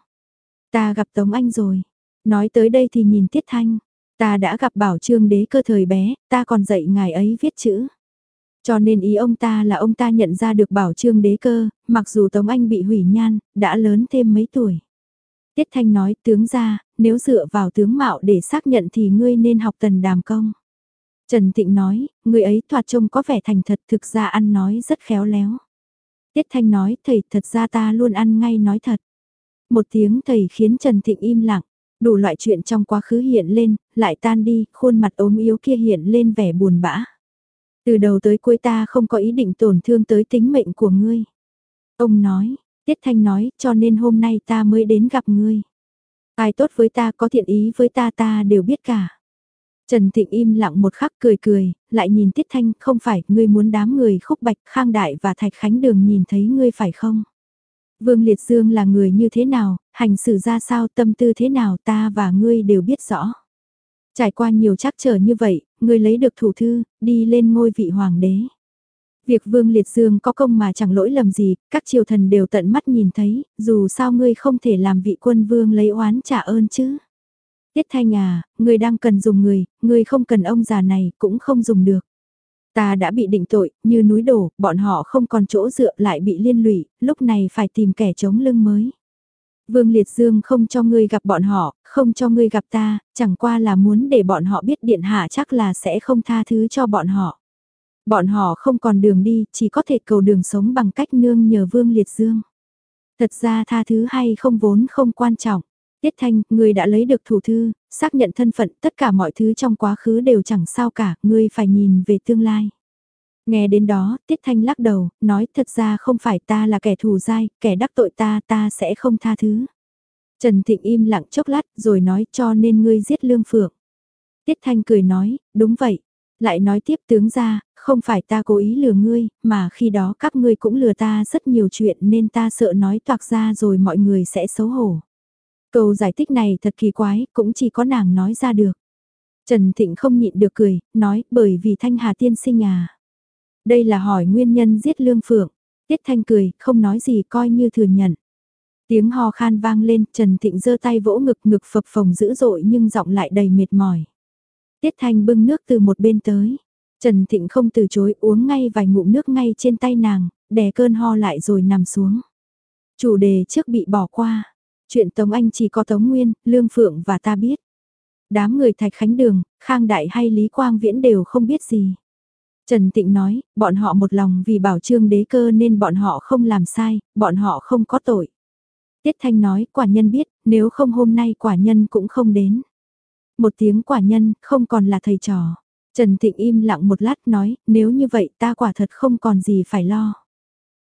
Ta gặp Tống Anh rồi. Nói tới đây thì nhìn Tiết Thanh. Ta đã gặp bảo Trương Đế Cơ thời bé, ta còn dạy ngài ấy viết chữ. Cho nên ý ông ta là ông ta nhận ra được bảo Trương Đế Cơ, mặc dù Tống Anh bị hủy nhan, đã lớn thêm mấy tuổi. Tiết Thanh nói, tướng gia, nếu dựa vào tướng mạo để xác nhận thì ngươi nên học Tần Đàm Công. Trần Thịnh nói, người ấy thoạt trông có vẻ thành thật, thực ra ăn nói rất khéo léo. Tiết Thanh nói, thầy, thật ra ta luôn ăn ngay nói thật. Một tiếng thầy khiến Trần Thịnh im lặng, đủ loại chuyện trong quá khứ hiện lên, lại tan đi, khuôn mặt ốm yếu kia hiện lên vẻ buồn bã. Từ đầu tới cuối ta không có ý định tổn thương tới tính mệnh của ngươi. Ông nói, Tiết Thanh nói, cho nên hôm nay ta mới đến gặp ngươi. Ai tốt với ta, có thiện ý với ta ta đều biết cả. Trần Thịnh im lặng một khắc cười cười, lại nhìn Tiết Thanh, không phải, ngươi muốn đám người Khúc Bạch, Khang Đại và Thạch Khánh Đường nhìn thấy ngươi phải không? Vương Liệt Dương là người như thế nào, hành xử ra sao, tâm tư thế nào ta và ngươi đều biết rõ. Trải qua nhiều trắc trở như vậy, ngươi lấy được thủ thư, đi lên ngôi vị hoàng đế. Việc Vương Liệt Dương có công mà chẳng lỗi lầm gì, các triều thần đều tận mắt nhìn thấy, dù sao ngươi không thể làm vị quân vương lấy oán trả ơn chứ. Tiết Thanh à, ngươi đang cần dùng người, ngươi không cần ông già này cũng không dùng được. Ta đã bị định tội, như núi đổ, bọn họ không còn chỗ dựa lại bị liên lụy, lúc này phải tìm kẻ chống lưng mới. Vương Liệt Dương không cho ngươi gặp bọn họ, không cho ngươi gặp ta, chẳng qua là muốn để bọn họ biết điện hạ chắc là sẽ không tha thứ cho bọn họ. Bọn họ không còn đường đi, chỉ có thể cầu đường sống bằng cách nương nhờ Vương Liệt Dương. Thật ra tha thứ hay không vốn không quan trọng. Tiết Thanh, ngươi đã lấy được thủ thư, xác nhận thân phận, tất cả mọi thứ trong quá khứ đều chẳng sao cả, ngươi phải nhìn về tương lai. Nghe đến đó, Tiết Thanh lắc đầu, nói thật ra không phải ta là kẻ thù dai, kẻ đắc tội ta, ta sẽ không tha thứ. Trần Thịnh im lặng chốc lát, rồi nói cho nên ngươi giết Lương Phượng. Tiết Thanh cười nói, đúng vậy. Lại nói tiếp tướng ra, không phải ta cố ý lừa ngươi, mà khi đó các ngươi cũng lừa ta rất nhiều chuyện nên ta sợ nói toạc ra rồi mọi người sẽ xấu hổ. Câu giải thích này thật kỳ quái, cũng chỉ có nàng nói ra được. Trần Thịnh không nhịn được cười, nói bởi vì Thanh Hà tiên sinh à. Đây là hỏi nguyên nhân giết Lương Phượng. Tiết Thanh cười, không nói gì coi như thừa nhận. Tiếng hò khan vang lên, Trần Thịnh giơ tay vỗ ngực ngực phập phồng dữ dội nhưng giọng lại đầy mệt mỏi. Tiết Thanh bưng nước từ một bên tới. Trần Thịnh không từ chối uống ngay vài ngụm nước ngay trên tay nàng, đè cơn ho lại rồi nằm xuống. Chủ đề trước bị bỏ qua. Chuyện Tống Anh chỉ có Tống Nguyên, Lương Phượng và ta biết. Đám người Thạch Khánh Đường, Khang Đại hay Lý Quang Viễn đều không biết gì. Trần Tịnh nói, bọn họ một lòng vì bảo Trương Đế Cơ nên bọn họ không làm sai, bọn họ không có tội. Tiết Thanh nói, quả nhân biết, nếu không hôm nay quả nhân cũng không đến. Một tiếng quả nhân, không còn là thầy trò. Trần Tịnh im lặng một lát nói, nếu như vậy ta quả thật không còn gì phải lo.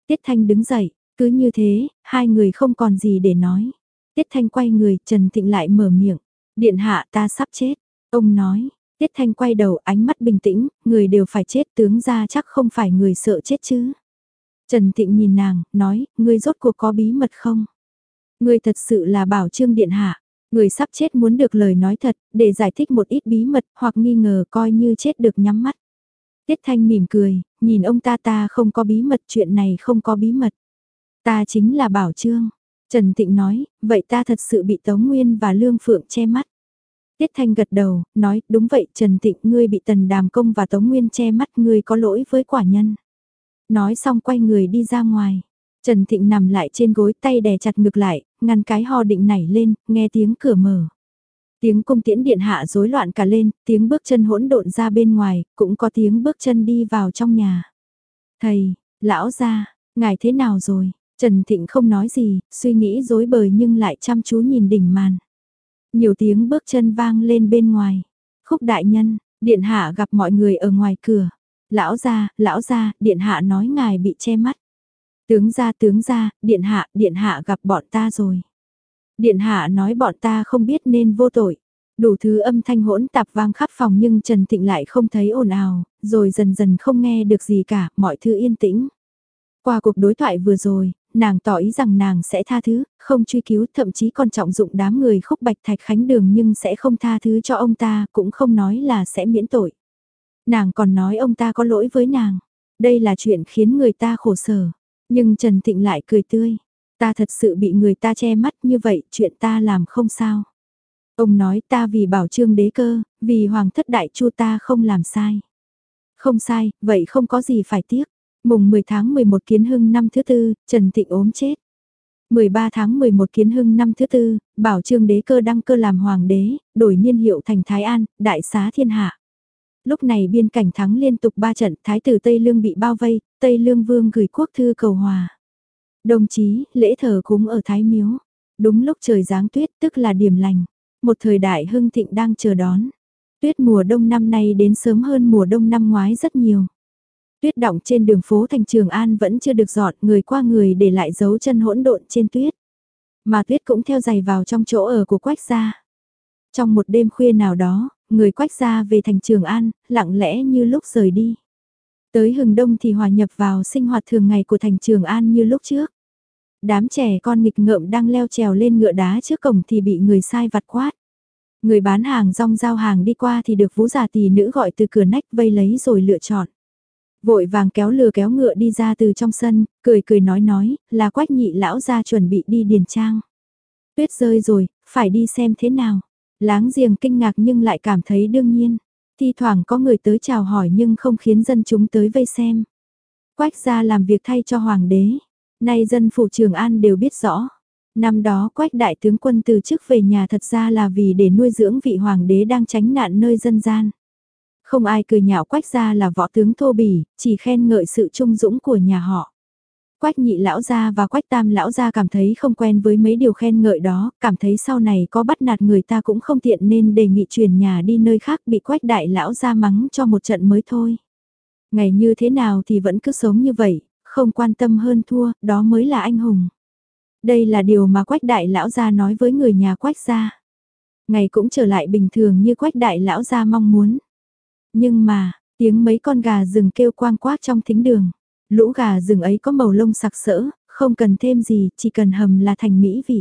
Tiết Thanh đứng dậy, cứ như thế, hai người không còn gì để nói. Tiết Thanh quay người, Trần Thịnh lại mở miệng. Điện hạ ta sắp chết. Ông nói, Tiết Thanh quay đầu ánh mắt bình tĩnh, người đều phải chết tướng ra chắc không phải người sợ chết chứ. Trần Thịnh nhìn nàng, nói, ngươi rốt cuộc có bí mật không? Ngươi thật sự là Bảo Trương điện hạ. Người sắp chết muốn được lời nói thật, để giải thích một ít bí mật hoặc nghi ngờ coi như chết được nhắm mắt. Tiết Thanh mỉm cười, nhìn ông ta ta không có bí mật, chuyện này không có bí mật. Ta chính là Bảo Trương. Trần Tịnh nói, vậy ta thật sự bị Tống Nguyên và Lương Phượng che mắt. Tiết Thanh gật đầu, nói, đúng vậy Trần Tịnh, ngươi bị Tần Đàm Công và Tống Nguyên che mắt, ngươi có lỗi với quả nhân. Nói xong quay người đi ra ngoài. Trần Thịnh nằm lại trên gối, tay đè chặt ngực lại, ngăn cái ho định nảy lên, nghe tiếng cửa mở. Tiếng cung tiễn điện hạ rối loạn cả lên, tiếng bước chân hỗn độn ra bên ngoài, cũng có tiếng bước chân đi vào trong nhà. Thầy, lão gia, ngài thế nào rồi? Trần Thịnh không nói gì, suy nghĩ rối bời nhưng lại chăm chú nhìn đỉnh màn. Nhiều tiếng bước chân vang lên bên ngoài. Khúc đại nhân, điện hạ gặp mọi người ở ngoài cửa. Lão gia, lão gia, điện hạ nói ngài bị che mắt. Tướng gia, tướng gia, điện hạ, điện hạ gặp bọn ta rồi. Điện hạ nói bọn ta không biết nên vô tội. Đủ thứ âm thanh hỗn tạp vang khắp phòng nhưng Trần Thịnh lại không thấy ồn ào, rồi dần dần không nghe được gì cả, mọi thứ yên tĩnh. Qua cuộc đối thoại vừa rồi, nàng tỏ ý rằng nàng sẽ tha thứ, không truy cứu, thậm chí còn trọng dụng đám người Khúc Bạch Thạch Khánh Đường nhưng sẽ không tha thứ cho ông ta, cũng không nói là sẽ miễn tội. Nàng còn nói ông ta có lỗi với nàng. Đây là chuyện khiến người ta khổ sở. Nhưng Trần Thịnh lại cười tươi. Ta thật sự bị người ta che mắt như vậy, chuyện ta làm không sao. Ông nói ta vì Bảo Trương đế cơ, vì Hoàng thất đại chu ta không làm sai. Không sai, vậy không có gì phải tiếc. Mùng mười tháng mười một Kiến Hưng năm thứ tư, Trần Thịnh ốm chết. mười ba tháng mười một Kiến Hưng năm thứ tư, Bảo Trương đế cơ đăng cơ làm hoàng đế, đổi niên hiệu thành Thái An, đại xá thiên hạ. Lúc này biên cảnh thắng liên tục ba trận, Thái tử Tây Lương bị bao vây, Tây Lương Vương gửi quốc thư cầu hòa. Đồng chí, lễ thờ cúng ở Thái Miếu. Đúng lúc trời giáng tuyết, tức là điểm lành. Một thời đại hưng thịnh đang chờ đón. Tuyết mùa đông năm nay đến sớm hơn mùa đông năm ngoái rất nhiều. Tuyết đọng trên đường phố thành Trường An vẫn chưa được dọn, người qua người để lại dấu chân hỗn độn trên tuyết. Mà tuyết cũng theo giày vào trong chỗ ở của Quách gia. Trong một đêm khuya nào đó, người Quách gia về thành Trường An, lặng lẽ như lúc rời đi. Tới hừng đông thì hòa nhập vào sinh hoạt thường ngày của thành Trường An như lúc trước. Đám trẻ con nghịch ngợm đang leo trèo lên ngựa đá trước cổng thì bị người sai vặt quát. Người bán hàng rong giao hàng đi qua thì được vú già tỷ nữ gọi từ cửa nách vây lấy rồi lựa chọn. Vội vàng kéo lừa kéo ngựa đi ra từ trong sân, cười cười nói nói, là Quách nhị lão ra chuẩn bị đi điền trang. Tuyết rơi rồi, phải đi xem thế nào. Láng giềng kinh ngạc nhưng lại cảm thấy đương nhiên. Thi thoảng có người tới chào hỏi nhưng không khiến dân chúng tới vây xem. Quách gia làm việc thay cho hoàng đế. Nay dân phủ Trường An đều biết rõ. Năm đó Quách đại tướng quân từ chức về nhà thật ra là vì để nuôi dưỡng vị hoàng đế đang tránh nạn nơi dân gian. Không ai cười nhạo Quách gia là võ tướng thô bỉ, chỉ khen ngợi sự trung dũng của nhà họ. Quách nhị lão gia và Quách tam lão gia cảm thấy không quen với mấy điều khen ngợi đó, cảm thấy sau này có bắt nạt người ta cũng không tiện nên đề nghị chuyển nhà đi nơi khác, bị Quách đại lão gia mắng cho một trận mới thôi. Ngày như thế nào thì vẫn cứ sống như vậy, không quan tâm hơn thua, đó mới là anh hùng. Đây là điều mà Quách đại lão gia nói với người nhà Quách gia. Ngày cũng trở lại bình thường như Quách đại lão gia mong muốn. Nhưng mà, tiếng mấy con gà rừng kêu quang quát trong thính đường. Lũ gà rừng ấy có màu lông sặc sỡ, không cần thêm gì, chỉ cần hầm là thành mỹ vị.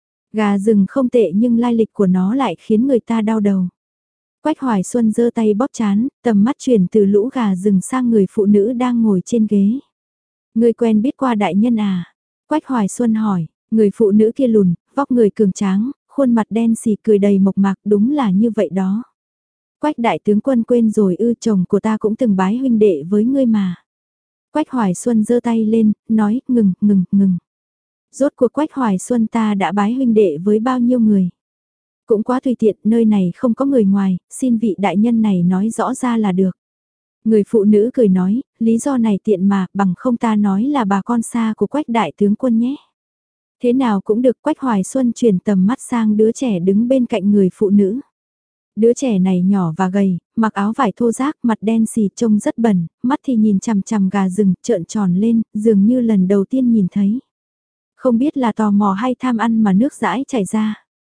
Gà rừng không tệ nhưng lai lịch của nó lại khiến người ta đau đầu. Quách Hoài Xuân giơ tay bóp chán, tầm mắt chuyển từ lũ gà rừng sang người phụ nữ đang ngồi trên ghế. Người quen biết qua đại nhân à? Quách Hoài Xuân hỏi, người phụ nữ kia lùn, vóc người cường tráng, khuôn mặt đen xì cười đầy mộc mạc, đúng là như vậy đó. Quách đại tướng quân quên rồi ư, chồng của ta cũng từng bái huynh đệ với ngươi mà. Quách Hoài Xuân giơ tay lên, nói, ngừng, ngừng, ngừng. Rốt cuộc Quách Hoài Xuân ta đã bái huynh đệ với bao nhiêu người. Cũng quá tùy tiện, nơi này không có người ngoài, xin vị đại nhân này nói rõ ra là được. Người phụ nữ cười nói, lý do này tiện mà, bằng không ta nói là bà con xa của Quách đại tướng quân nhé. Thế nào cũng được. Quách Hoài Xuân chuyển tầm mắt sang đứa trẻ đứng bên cạnh người phụ nữ. Đứa trẻ này nhỏ và gầy, mặc áo vải thô rác, mặt đen xì trông rất bẩn, mắt thì nhìn chằm chằm gà rừng, trợn tròn lên, dường như lần đầu tiên nhìn thấy. Không biết là tò mò hay tham ăn mà nước dãi chảy ra.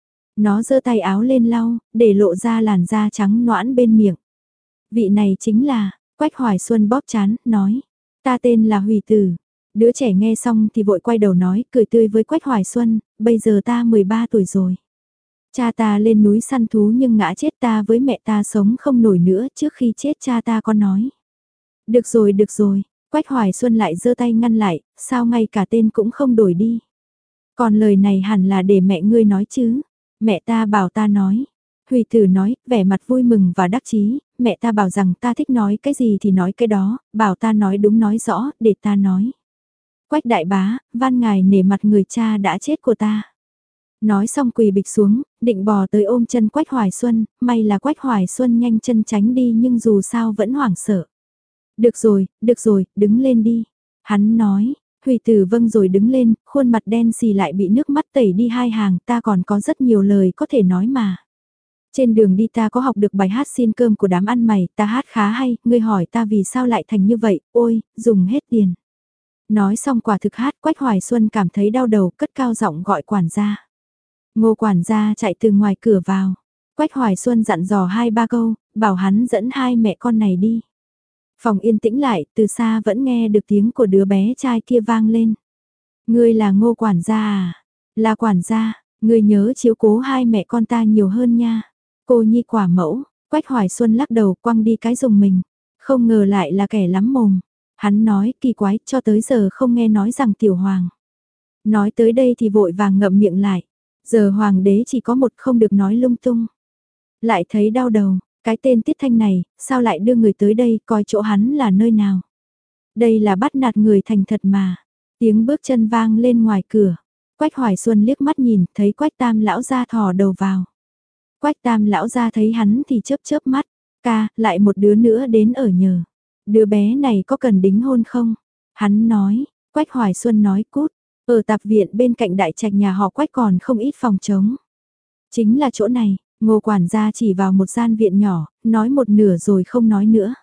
Nó giơ tay áo lên lau, để lộ ra làn da trắng noãn bên miệng. Vị này chính là, Quách Hoài Xuân bóp chán, nói. Ta tên là Hủy Tử. Đứa trẻ nghe xong thì vội quay đầu nói, cười tươi với Quách Hoài Xuân, bây giờ ta mười ba tuổi rồi. Cha ta lên núi săn thú nhưng ngã chết, ta với mẹ ta sống không nổi nữa, trước khi chết cha ta có nói. Được rồi, được rồi, Quách Hoài Xuân lại giơ tay ngăn lại, sao ngay cả tên cũng không đổi đi. Còn lời này hẳn là để mẹ ngươi nói chứ, mẹ ta bảo ta nói. Hủy Tử nói, vẻ mặt vui mừng và đắc chí, mẹ ta bảo rằng ta thích nói cái gì thì nói cái đó, bảo ta nói đúng nói rõ, để ta nói. Quách đại bá, van ngài nể mặt người cha đã chết của ta. Nói xong quỳ bịch xuống, định bò tới ôm chân Quách Hoài Xuân, may là Quách Hoài Xuân nhanh chân tránh đi nhưng dù sao vẫn hoảng sợ. Được rồi, được rồi, đứng lên đi. Hắn nói, Hủy Tử vâng rồi đứng lên, khuôn mặt đen xì lại bị nước mắt tẩy đi hai hàng, ta còn có rất nhiều lời có thể nói mà. Trên đường đi ta có học được bài hát xin cơm của đám ăn mày, ta hát khá hay, ngươi hỏi ta vì sao lại thành như vậy, ôi, dùng hết tiền. Nói xong quả thực hát, Quách Hoài Xuân cảm thấy đau đầu, cất cao giọng gọi quản gia. Ngô quản gia chạy từ ngoài cửa vào. Quách Hoài Xuân dặn dò hai ba câu, bảo hắn dẫn hai mẹ con này đi. Phòng yên tĩnh lại, từ xa vẫn nghe được tiếng của đứa bé trai kia vang lên. Ngươi là Ngô quản gia à? Là quản gia, ngươi nhớ chiếu cố hai mẹ con ta nhiều hơn nha. Cô nhi quả mẫu, Quách Hoài Xuân lắc đầu quăng đi cái dùng mình. Không ngờ lại là kẻ lắm mồm. Hắn nói kỳ quái cho tới giờ không nghe nói rằng tiểu hoàng. Nói tới đây thì vội vàng ngậm miệng lại. Giờ hoàng đế chỉ có một không được nói lung tung. Lại thấy đau đầu, cái tên Tiết Thanh này, sao lại đưa người tới đây coi chỗ hắn là nơi nào. Đây là bắt nạt người thành thật mà. Tiếng bước chân vang lên ngoài cửa. Quách Hoài Xuân liếc mắt nhìn, thấy Quách Tam lão ra thò đầu vào. Quách Tam lão ra thấy hắn thì chớp chớp mắt. Ca, lại một đứa nữa đến ở nhờ. Đứa bé này có cần đính hôn không? Hắn nói, Quách Hoài Xuân nói cút. Ở tạp viện bên cạnh đại trạch nhà họ Quách còn không ít phòng trống. Chính là chỗ này, Ngô quản gia chỉ vào một gian viện nhỏ, nói một nửa rồi không nói nữa.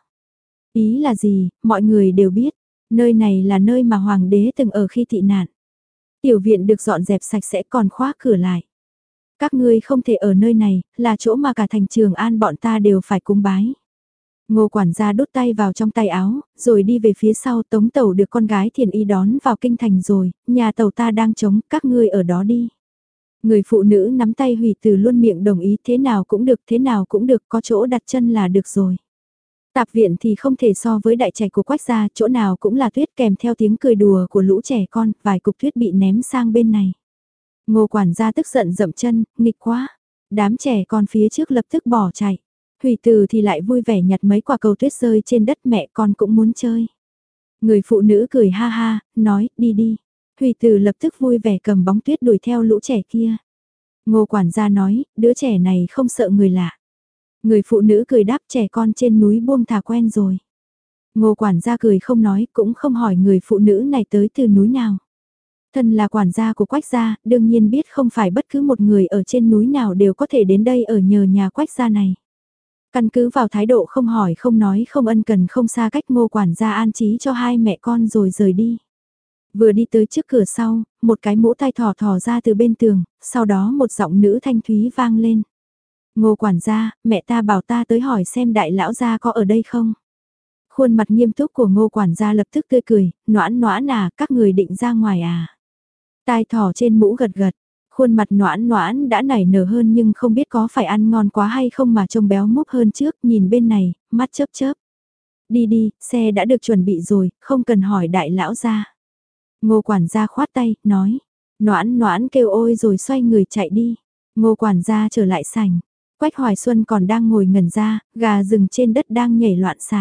Ý là gì, mọi người đều biết, nơi này là nơi mà hoàng đế từng ở khi tị nạn. Tiểu viện được dọn dẹp sạch sẽ còn khóa cửa lại. Các ngươi không thể ở nơi này, là chỗ mà cả thành Trường An bọn ta đều phải cúng bái. Ngô quản gia đút tay vào trong tay áo, rồi đi về phía sau. Tống Tẩu được con gái Thiền Y đón vào kinh thành rồi, nhà tàu ta đang trống, các ngươi ở đó đi. Người phụ nữ nắm tay Hủy Tử luôn miệng đồng ý, thế nào cũng được, thế nào cũng được, có chỗ đặt chân là được rồi. Tạp viện thì không thể so với đại trạch của Quách gia, chỗ nào cũng là tuyết kèm theo tiếng cười đùa của lũ trẻ con, vài cục tuyết bị ném sang bên này. Ngô quản gia tức giận dậm chân, nghịch quá. Đám trẻ con phía trước lập tức bỏ chạy. Hủy Tử thì lại vui vẻ nhặt mấy quả cầu tuyết rơi trên đất, mẹ con cũng muốn chơi. Người phụ nữ cười ha ha, nói, đi đi. Hủy Tử lập tức vui vẻ cầm bóng tuyết đuổi theo lũ trẻ kia. Ngô quản gia nói, đứa trẻ này không sợ người lạ. Người phụ nữ cười đáp, trẻ con trên núi buông thả quen rồi. Ngô quản gia cười không nói, cũng không hỏi người phụ nữ này tới từ núi nào. Thân là quản gia của Quách gia, đương nhiên biết không phải bất cứ một người ở trên núi nào đều có thể đến đây ở nhờ nhà Quách gia này. Căn cứ vào thái độ không hỏi không nói không ân cần không xa cách, Ngô quản gia an trí cho hai mẹ con rồi rời đi. Vừa đi tới trước cửa sau, một cái mũ tai thỏ thỏ ra từ bên tường, sau đó một giọng nữ thanh thúy vang lên. Ngô quản gia, mẹ ta bảo ta tới hỏi xem đại lão gia có ở đây không. Khuôn mặt nghiêm túc của Ngô quản gia lập tức tươi cười, noãn noãn à, các người định ra ngoài à. Tai thỏ trên mũ gật gật, khuôn mặt noãn noãn đã nảy nở hơn nhưng không biết có phải ăn ngon quá hay không mà trông béo múp hơn trước, nhìn bên này, mắt chớp chớp. Đi đi, xe đã được chuẩn bị rồi, không cần hỏi đại lão gia. Ngô quản gia khoát tay, nói. Noãn noãn kêu ôi rồi xoay người chạy đi. Ngô quản gia trở lại sảnh. Quách Hoài Xuân còn đang ngồi ngẩn ra, gà rừng trên đất đang nhảy loạn xạ.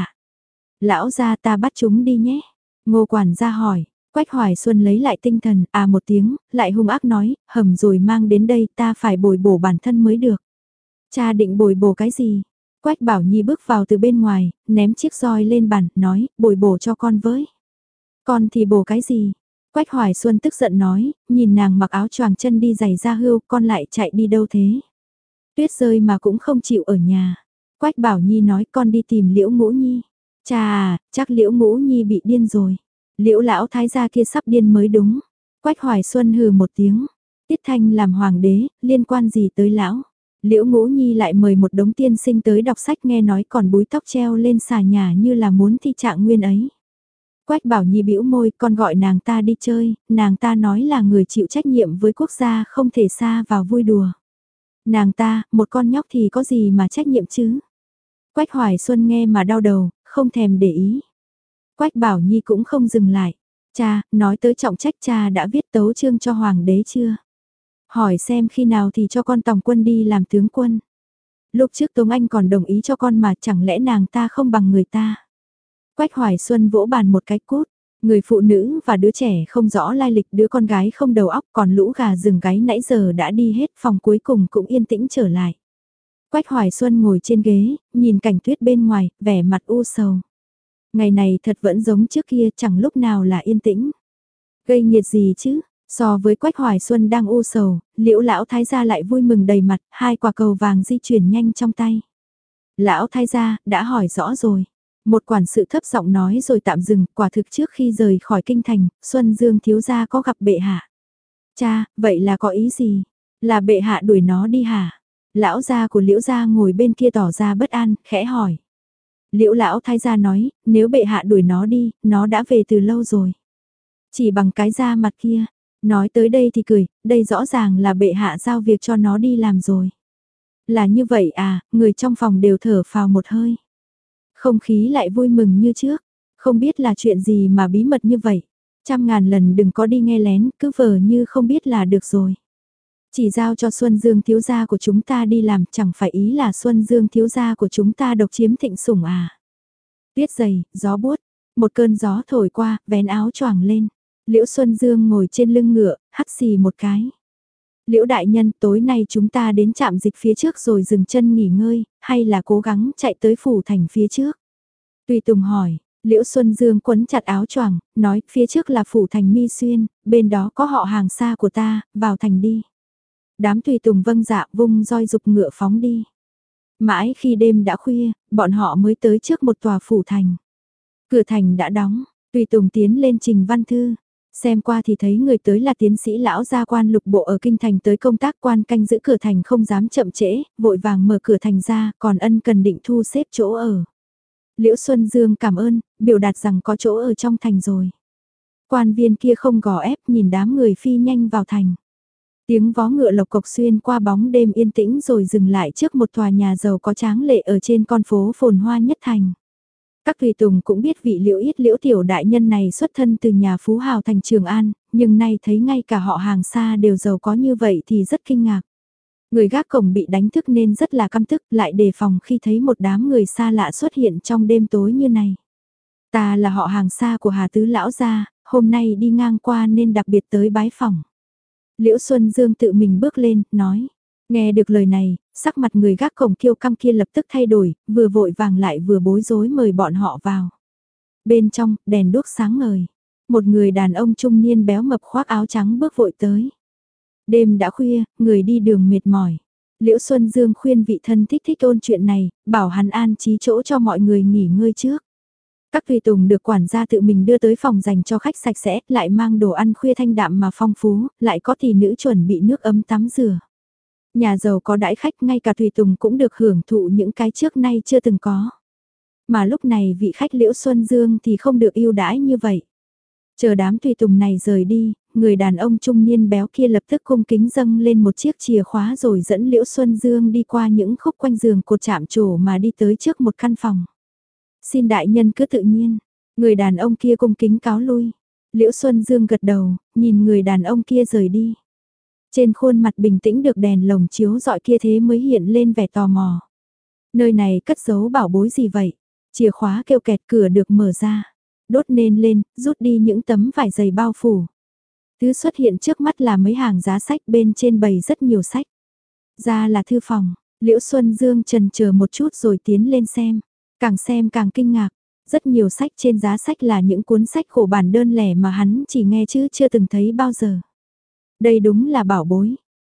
Lão gia ta bắt chúng đi nhé. Ngô quản gia hỏi. Quách Hoài Xuân lấy lại tinh thần, à một tiếng, lại hung ác nói, hầm rồi mang đến đây ta phải bồi bổ bản thân mới được. Cha định bồi bổ cái gì? Quách Bảo Nhi bước vào từ bên ngoài, ném chiếc roi lên bàn, nói, bồi bổ cho con với. Con thì bổ cái gì? Quách Hoài Xuân tức giận nói, nhìn nàng mặc áo choàng chân đi giày da hươu, con lại chạy đi đâu thế? Tuyết rơi mà cũng không chịu ở nhà. Quách Bảo Nhi nói con đi tìm Liễu Ngũ Nhi. Chà à, chắc Liễu Ngũ Nhi bị điên rồi. Liễu lão thái gia kia sắp điên mới đúng. Quách Hoài Xuân hừ một tiếng. Tiết Thanh làm hoàng đế, liên quan gì tới lão? Liễu Ngũ Nhi lại mời một đống tiên sinh tới đọc sách, nghe nói còn búi tóc treo lên xà nhà như là muốn thi trạng nguyên ấy. Quách Bảo Nhi bĩu môi, con gọi nàng ta đi chơi, nàng ta nói là người chịu trách nhiệm với quốc gia không thể xa vào vui đùa. Nàng ta, một con nhóc thì có gì mà trách nhiệm chứ? Quách Hoài Xuân nghe mà đau đầu, không thèm để ý. Quách Bảo Nhi cũng không dừng lại. Cha, nói tới trọng trách, cha đã viết tấu chương cho hoàng đế chưa? Hỏi xem khi nào thì cho con tòng quân đi làm tướng quân. Lúc trước Tống Anh còn đồng ý cho con mà, chẳng lẽ nàng ta không bằng người ta? Quách Hoài Xuân vỗ bàn một cái cút. Người phụ nữ và đứa trẻ không rõ lai lịch, đứa con gái không đầu óc, còn lũ gà rừng gáy nãy giờ đã đi hết, phòng cuối cùng cũng yên tĩnh trở lại. Quách Hoài Xuân ngồi trên ghế, nhìn cảnh tuyết bên ngoài, vẻ mặt u sầu. Ngày này thật vẫn giống trước kia, chẳng lúc nào là yên tĩnh. Gây nghiệt gì chứ? So với Quách Hoài Xuân đang u sầu, Liễu lão thái gia lại vui mừng đầy mặt, hai quả cầu vàng di chuyển nhanh trong tay. Lão thái gia đã hỏi rõ rồi. Một quản sự thấp giọng nói rồi tạm dừng, quả thực trước khi rời khỏi kinh thành, Xuân Dương thiếu gia có gặp bệ hạ. Cha, vậy là có ý gì? Là bệ hạ đuổi nó đi hả? Lão gia của Liễu gia ngồi bên kia tỏ ra bất an, khẽ hỏi. Liễu lão thái gia nói, nếu bệ hạ đuổi nó đi, nó đã về từ lâu rồi. Chỉ bằng cái da mặt kia, nói tới đây thì cười, đây rõ ràng là bệ hạ giao việc cho nó đi làm rồi. Là như vậy à, người trong phòng đều thở phào một hơi. Không khí lại vui mừng như trước, không biết là chuyện gì mà bí mật như vậy. Trăm ngàn lần đừng có đi nghe lén, cứ vờ như không biết là được rồi. Chỉ giao cho Xuân Dương thiếu gia của chúng ta đi làm, chẳng phải ý là Xuân Dương thiếu gia của chúng ta độc chiếm thịnh sủng à. Tuyết dày, gió buốt, một cơn gió thổi qua, vén áo choàng lên. Liễu Xuân Dương ngồi trên lưng ngựa, hắt xì một cái. Liễu đại nhân, tối nay chúng ta đến trạm dịch phía trước rồi dừng chân nghỉ ngơi, hay là cố gắng chạy tới phủ thành phía trước? Tùy Tùng hỏi, Liễu Xuân Dương quấn chặt áo choàng, nói phía trước là phủ thành Mi Xuyên, bên đó có họ hàng xa của ta, vào thành đi. Đám Tùy Tùng vâng dạ vung roi dục ngựa phóng đi. Mãi khi đêm đã khuya, bọn họ mới tới trước một tòa phủ thành. Cửa thành đã đóng, Tùy Tùng tiến lên trình văn thư. Xem qua thì thấy người tới là tiến sĩ lão gia quan lục bộ ở kinh thành tới công tác, quan canh giữ cửa thành không dám chậm trễ, vội vàng mở cửa thành ra, còn ân cần định thu xếp chỗ ở. Liễu Xuân Dương cảm ơn, biểu đạt rằng có chỗ ở trong thành rồi. Quan viên kia không gò ép, nhìn đám người phi nhanh vào thành. Tiếng vó ngựa lộc cộc xuyên qua bóng đêm yên tĩnh rồi dừng lại trước một tòa nhà giàu có tráng lệ ở trên con phố phồn hoa nhất thành. Các tùy tùng cũng biết vị Liễu Yết Liễu tiểu đại nhân này xuất thân từ nhà phú hào thành Trường An, nhưng nay thấy ngay cả họ hàng xa đều giàu có như vậy thì rất kinh ngạc. Người gác cổng bị đánh thức nên rất là căm tức, lại đề phòng khi thấy một đám người xa lạ xuất hiện trong đêm tối như này. Ta là họ hàng xa của Hà Tứ lão gia, hôm nay đi ngang qua nên đặc biệt tới bái phòng. Liễu Xuân Dương tự mình bước lên, nói. Nghe được lời này, sắc mặt người gác cổng kiêu căng kia lập tức thay đổi, vừa vội vàng lại vừa bối rối mời bọn họ vào. Bên trong, đèn đuốc sáng ngời. Một người đàn ông trung niên béo mập khoác áo trắng bước vội tới. Đêm đã khuya, người đi đường mệt mỏi. Liễu Xuân Dương khuyên vị thân thích thích ôn chuyện này, bảo hắn an trí chỗ cho mọi người nghỉ ngơi trước. Các tùy tùng được quản gia tự mình đưa tới phòng dành cho khách sạch sẽ, lại mang đồ ăn khuya thanh đạm mà phong phú, lại có tỷ nữ chuẩn bị nước ấm tắm rửa. Nhà giàu có đãi khách, ngay cả tùy tùng cũng được hưởng thụ những cái trước nay chưa từng có. Mà lúc này vị khách Liễu Xuân Dương thì không được ưu đãi như vậy. Chờ đám tùy tùng này rời đi, người đàn ông trung niên béo kia lập tức cung kính dâng lên một chiếc chìa khóa rồi dẫn Liễu Xuân Dương đi qua những khúc quanh giường cột chạm trổ mà đi tới trước một căn phòng. Xin đại nhân cứ tự nhiên, người đàn ông kia cung kính cáo lui. Liễu Xuân Dương gật đầu, nhìn người đàn ông kia rời đi. Trên khuôn mặt bình tĩnh được đèn lồng chiếu rọi kia thế mới hiện lên vẻ tò mò. Nơi này cất giấu bảo bối gì vậy? Chìa khóa kêu kẹt, cửa được mở ra. Đốt nến lên, rút đi những tấm vải dày bao phủ. Thứ xuất hiện trước mắt là mấy hàng giá sách, bên trên bày rất nhiều sách. Ra là thư phòng, Liễu Xuân Dương chần chờ một chút rồi tiến lên xem. Càng xem càng kinh ngạc, rất nhiều sách trên giá sách là những cuốn sách khổ bản đơn lẻ mà hắn chỉ nghe chứ chưa từng thấy bao giờ. Đây đúng là bảo bối.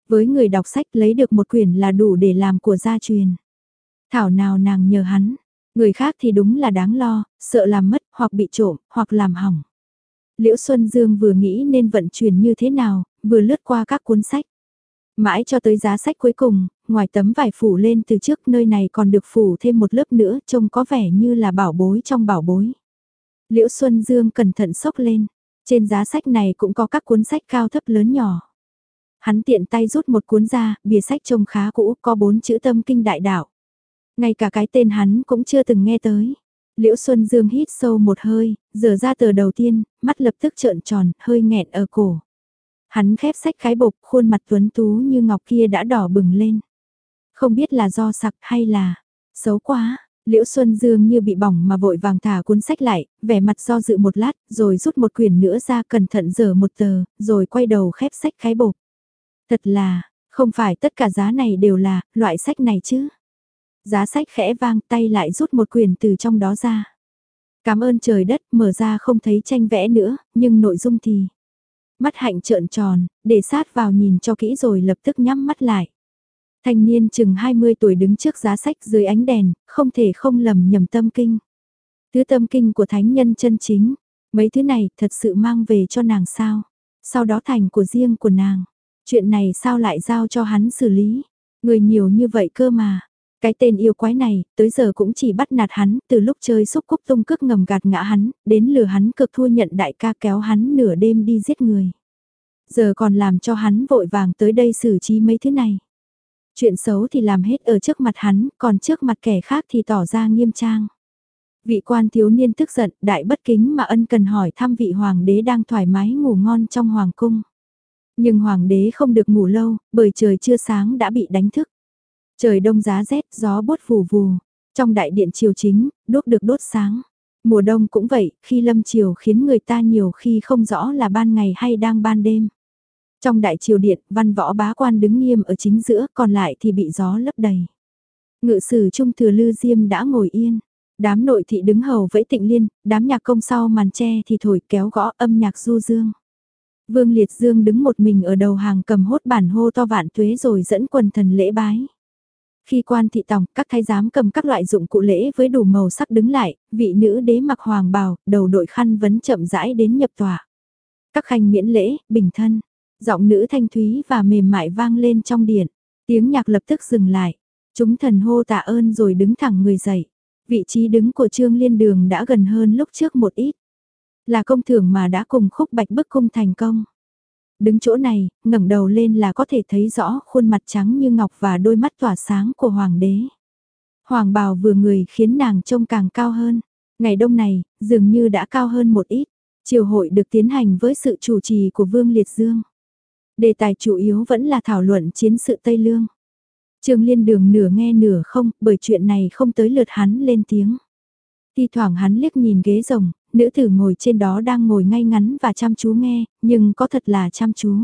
Với người đọc sách lấy được một quyển là đủ để làm của gia truyền. Thảo nào nàng nhờ hắn, người khác thì đúng là đáng lo, sợ làm mất hoặc bị trộm hoặc làm hỏng. Liễu Xuân Dương vừa nghĩ nên vận chuyển như thế nào, vừa lướt qua các cuốn sách. Mãi cho tới giá sách cuối cùng, ngoài tấm vải phủ lên từ trước nơi này còn được phủ thêm một lớp nữa trông có vẻ như là bảo bối trong bảo bối. Liễu Xuân Dương cẩn thận xốc lên, trên giá sách này cũng có các cuốn sách cao thấp lớn nhỏ. Hắn tiện tay rút một cuốn ra, bìa sách trông khá cũ, có bốn chữ Tâm Kinh Đại Đạo. Ngay cả cái tên hắn cũng chưa từng nghe tới. Liễu Xuân Dương hít sâu một hơi, dở ra tờ đầu tiên, mắt lập tức trợn tròn, hơi nghẹn ở cổ. Hắn khép sách cái bộc, khuôn mặt tuấn tú như ngọc kia đã đỏ bừng lên. Không biết là do sặc hay là xấu quá. Liễu Xuân Dương như bị bỏng mà vội vàng thả cuốn sách lại, vẻ mặt do dự một lát, rồi rút một quyển nữa ra cẩn thận dở một tờ, rồi quay đầu khép sách cái bộc. Thật là, không phải tất cả giá này đều là loại sách này chứ. Giá sách khẽ vang, tay lại rút một quyển từ trong đó ra. Cảm ơn trời đất, mở ra không thấy tranh vẽ nữa, nhưng nội dung thì... Mắt Hạnh trợn tròn, để sát vào nhìn cho kỹ rồi lập tức nhắm mắt lại. Thanh niên chừng hai mươi tuổi đứng trước giá sách dưới ánh đèn, không thể không lầm nhầm tâm kinh. Thứ tâm kinh của thánh nhân chân chính, mấy thứ này thật sự mang về cho nàng sao? Sau đó thành của riêng của nàng. Chuyện này sao lại giao cho hắn xử lý? Người nhiều như vậy cơ mà. Cái tên yêu quái này, tới giờ cũng chỉ bắt nạt hắn, từ lúc chơi xúc cúc tung cước ngầm gạt ngã hắn, đến lừa hắn cực thua nhận đại ca kéo hắn nửa đêm đi giết người. Giờ còn làm cho hắn vội vàng tới đây xử trí mấy thứ này. Chuyện xấu thì làm hết ở trước mặt hắn, còn trước mặt kẻ khác thì tỏ ra nghiêm trang. Vị quan thiếu niên tức giận, đại bất kính mà ân cần hỏi thăm vị hoàng đế đang thoải mái ngủ ngon trong hoàng cung. Nhưng hoàng đế không được ngủ lâu, bởi trời chưa sáng đã bị đánh thức. Trời đông giá rét, gió buốt phù vù. Trong đại điện triều chính, đuốc được đốt sáng. Mùa đông cũng vậy, khi lâm chiều khiến người ta nhiều khi không rõ là ban ngày hay đang ban đêm. Trong đại triều điện, văn võ bá quan đứng nghiêm ở chính giữa, còn lại thì bị gió lấp đầy. Ngự sử trung thừa Lư Diêm đã ngồi yên. Đám nội thị đứng hầu vẫy tịnh liên, đám nhạc công sau màn tre thì thổi kéo gõ âm nhạc du dương. Vương Liệt Dương đứng một mình ở đầu hàng cầm hốt bản hô to vạn tuế rồi dẫn quần thần lễ bái. Khi quan thị tòng, các thái giám cầm các loại dụng cụ lễ với đủ màu sắc đứng lại, vị nữ đế mặc hoàng bào, đầu đội khăn vấn chậm rãi đến nhập tòa. Các khanh miễn lễ, bình thân, giọng nữ thanh thúy và mềm mại vang lên trong điện, tiếng nhạc lập tức dừng lại. Chúng thần hô tạ ơn rồi đứng thẳng người dậy. Vị trí đứng của Trương Liên Đường đã gần hơn lúc trước một ít. Là công thưởng mà đã cùng khúc bạch bức cung thành công. Đứng chỗ này, ngẩng đầu lên là có thể thấy rõ khuôn mặt trắng như ngọc và đôi mắt tỏa sáng của hoàng đế. Hoàng bào vừa người khiến nàng trông càng cao hơn. Ngày đông này, dường như đã cao hơn một ít. Triều hội được tiến hành với sự chủ trì của Vương Liệt Dương. Đề tài chủ yếu vẫn là thảo luận chiến sự Tây Lương. Trương Liên Đường nửa nghe nửa không, bởi chuyện này không tới lượt hắn lên tiếng. Thi thoảng hắn liếc nhìn ghế rồng, nữ tử ngồi trên đó đang ngồi ngay ngắn và chăm chú nghe, nhưng có thật là chăm chú.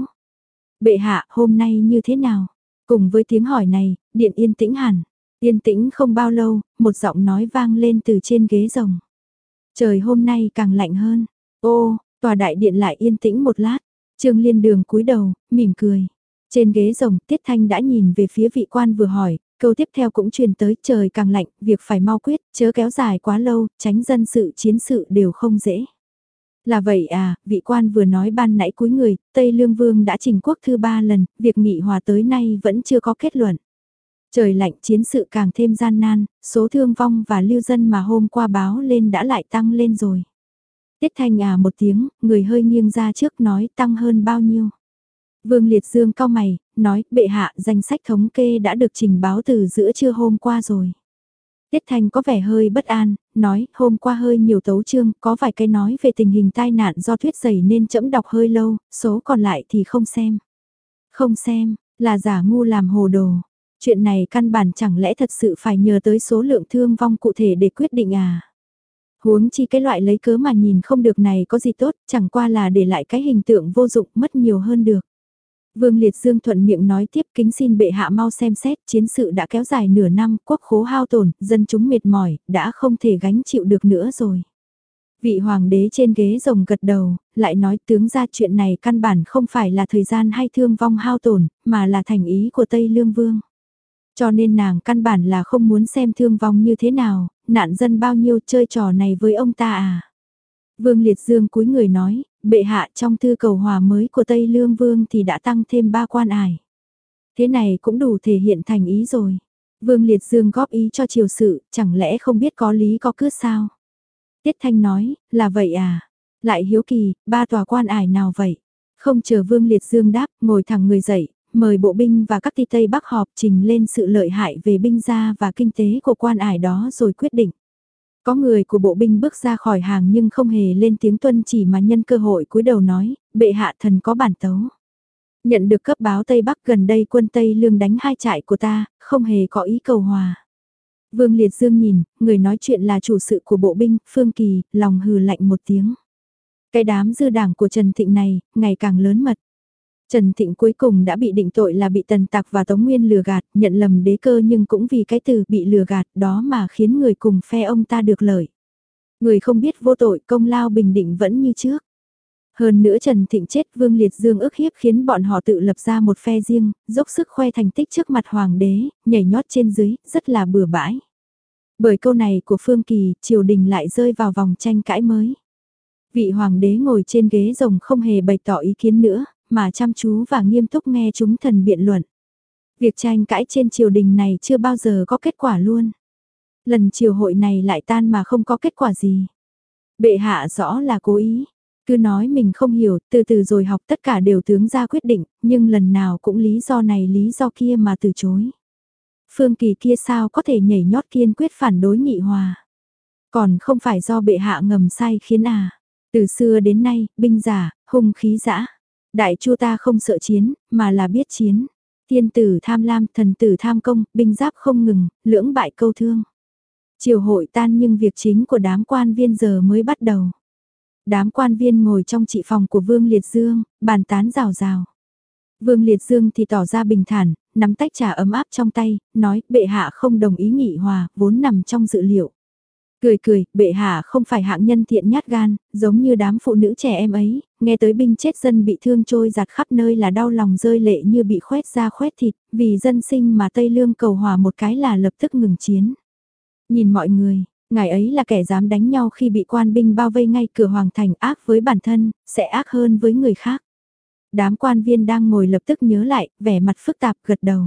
Bệ hạ, hôm nay như thế nào? Cùng với tiếng hỏi này, điện yên tĩnh hẳn. Yên tĩnh không bao lâu, một giọng nói vang lên từ trên ghế rồng. Trời hôm nay càng lạnh hơn. Ô, tòa đại điện lại yên tĩnh một lát. Trương Liên Đường cúi đầu, mỉm cười. Trên ghế rồng, Tiết Thanh đã nhìn về phía vị quan vừa hỏi, câu tiếp theo cũng truyền tới trời càng lạnh, việc phải mau quyết, chớ kéo dài quá lâu, tránh dân sự chiến sự đều không dễ. Là vậy à, vị quan vừa nói ban nãy cúi người, Tây Lương Vương đã trình quốc thư ba lần, việc nghị hòa tới nay vẫn chưa có kết luận. Trời lạnh chiến sự càng thêm gian nan, số thương vong và lưu dân mà hôm qua báo lên đã lại tăng lên rồi. Tiết Thanh à một tiếng, người hơi nghiêng ra trước nói tăng hơn bao nhiêu. Vương Liệt Dương cau mày, nói, bệ hạ, danh sách thống kê đã được trình báo từ giữa trưa hôm qua rồi. Tiết Thanh có vẻ hơi bất an, nói, hôm qua hơi nhiều tấu chương, có vài cái nói về tình hình tai nạn do thuyết dày nên trẫm đọc hơi lâu, số còn lại thì không xem. Không xem, là giả ngu làm hồ đồ. Chuyện này căn bản chẳng lẽ thật sự phải nhờ tới số lượng thương vong cụ thể để quyết định à? Huống chi cái loại lấy cớ mà nhìn không được này có gì tốt, chẳng qua là để lại cái hình tượng vô dụng mất nhiều hơn được. Vương Liệt Dương thuận miệng nói tiếp kính xin bệ hạ mau xem xét, chiến sự đã kéo dài nửa năm, quốc khố hao tổn, dân chúng mệt mỏi, đã không thể gánh chịu được nữa rồi. Vị hoàng đế trên ghế rồng gật đầu, lại nói tướng ra chuyện này căn bản không phải là thời gian hay thương vong hao tổn, mà là thành ý của Tây Lương Vương. Cho nên nàng căn bản là không muốn xem thương vong như thế nào, nạn dân bao nhiêu chơi trò này với ông ta à. Vương Liệt Dương cúi người nói, bệ hạ trong thư cầu hòa mới của Tây Lương Vương thì đã tăng thêm ba quan ải. Thế này cũng đủ thể hiện thành ý rồi. Vương Liệt Dương góp ý cho triều sự, chẳng lẽ không biết có lý có cước sao? Tiết Thanh nói, là vậy à? Lại hiếu kỳ, ba tòa quan ải nào vậy? Không chờ Vương Liệt Dương đáp, ngồi thẳng người dậy, mời bộ binh và các ti Tây Bắc họp trình lên sự lợi hại về binh gia và kinh tế của quan ải đó rồi quyết định. Có người của bộ binh bước ra khỏi hàng nhưng không hề lên tiếng tuân chỉ mà nhân cơ hội cúi đầu nói, bệ hạ thần có bản tấu. Nhận được cấp báo Tây Bắc gần đây quân Tây Lương đánh hai trại của ta, không hề có ý cầu hòa. Vương Liệt Dương nhìn, người nói chuyện là chủ sự của bộ binh, Phương Kỳ, lòng hừ lạnh một tiếng. Cái đám dư đảng của Trần Thịnh này, ngày càng lớn mật. Trần Thịnh cuối cùng đã bị định tội là bị Tần Tặc và Tống Nguyên lừa gạt, nhận lầm đế cơ nhưng cũng vì cái từ bị lừa gạt đó mà khiến người cùng phe ông ta được lợi. Người không biết vô tội công lao bình định vẫn như trước. Hơn nữa Trần Thịnh chết Vương Liệt Dương ức hiếp khiến bọn họ tự lập ra một phe riêng, dốc sức khoe thành tích trước mặt hoàng đế, nhảy nhót trên dưới, rất là bừa bãi. Bởi câu này của Phương Kỳ, triều đình lại rơi vào vòng tranh cãi mới. Vị hoàng đế ngồi trên ghế rồng không hề bày tỏ ý kiến nữa, mà chăm chú và nghiêm túc nghe chúng thần biện luận. Việc tranh cãi trên triều đình này chưa bao giờ có kết quả luôn. Lần triều hội này lại tan mà không có kết quả gì. Bệ hạ rõ là cố ý. Cứ nói mình không hiểu, từ từ rồi học tất cả đều tướng ra quyết định, nhưng lần nào cũng lý do này lý do kia mà từ chối. Phương Kỳ kia sao có thể nhảy nhót kiên quyết phản đối nghị hòa. Còn không phải do bệ hạ ngầm sai khiến à. Từ xưa đến nay, binh giả, hung khí dã. Đại chu ta không sợ chiến, mà là biết chiến. Tiên tử tham lam, thần tử tham công, binh giáp không ngừng, lưỡng bại câu thương. Triều hội tan nhưng việc chính của đám quan viên giờ mới bắt đầu. Đám quan viên ngồi trong trị phòng của Vương Liệt Dương, bàn tán rào rào. Vương Liệt Dương thì tỏ ra bình thản, nắm tách trà ấm áp trong tay, nói bệ hạ không đồng ý nghị hòa, vốn nằm trong dự liệu. Cười cười, bệ hạ không phải hạng nhân thiện nhát gan, giống như đám phụ nữ trẻ em ấy, nghe tới binh chết dân bị thương trôi giạt khắp nơi là đau lòng rơi lệ như bị khoét da khoét thịt, vì dân sinh mà Tây Lương cầu hòa một cái là lập tức ngừng chiến. Nhìn mọi người, ngài ấy là kẻ dám đánh nhau khi bị quan binh bao vây ngay cửa hoàng thành, ác với bản thân, sẽ ác hơn với người khác. Đám quan viên đang ngồi lập tức nhớ lại, vẻ mặt phức tạp gật đầu.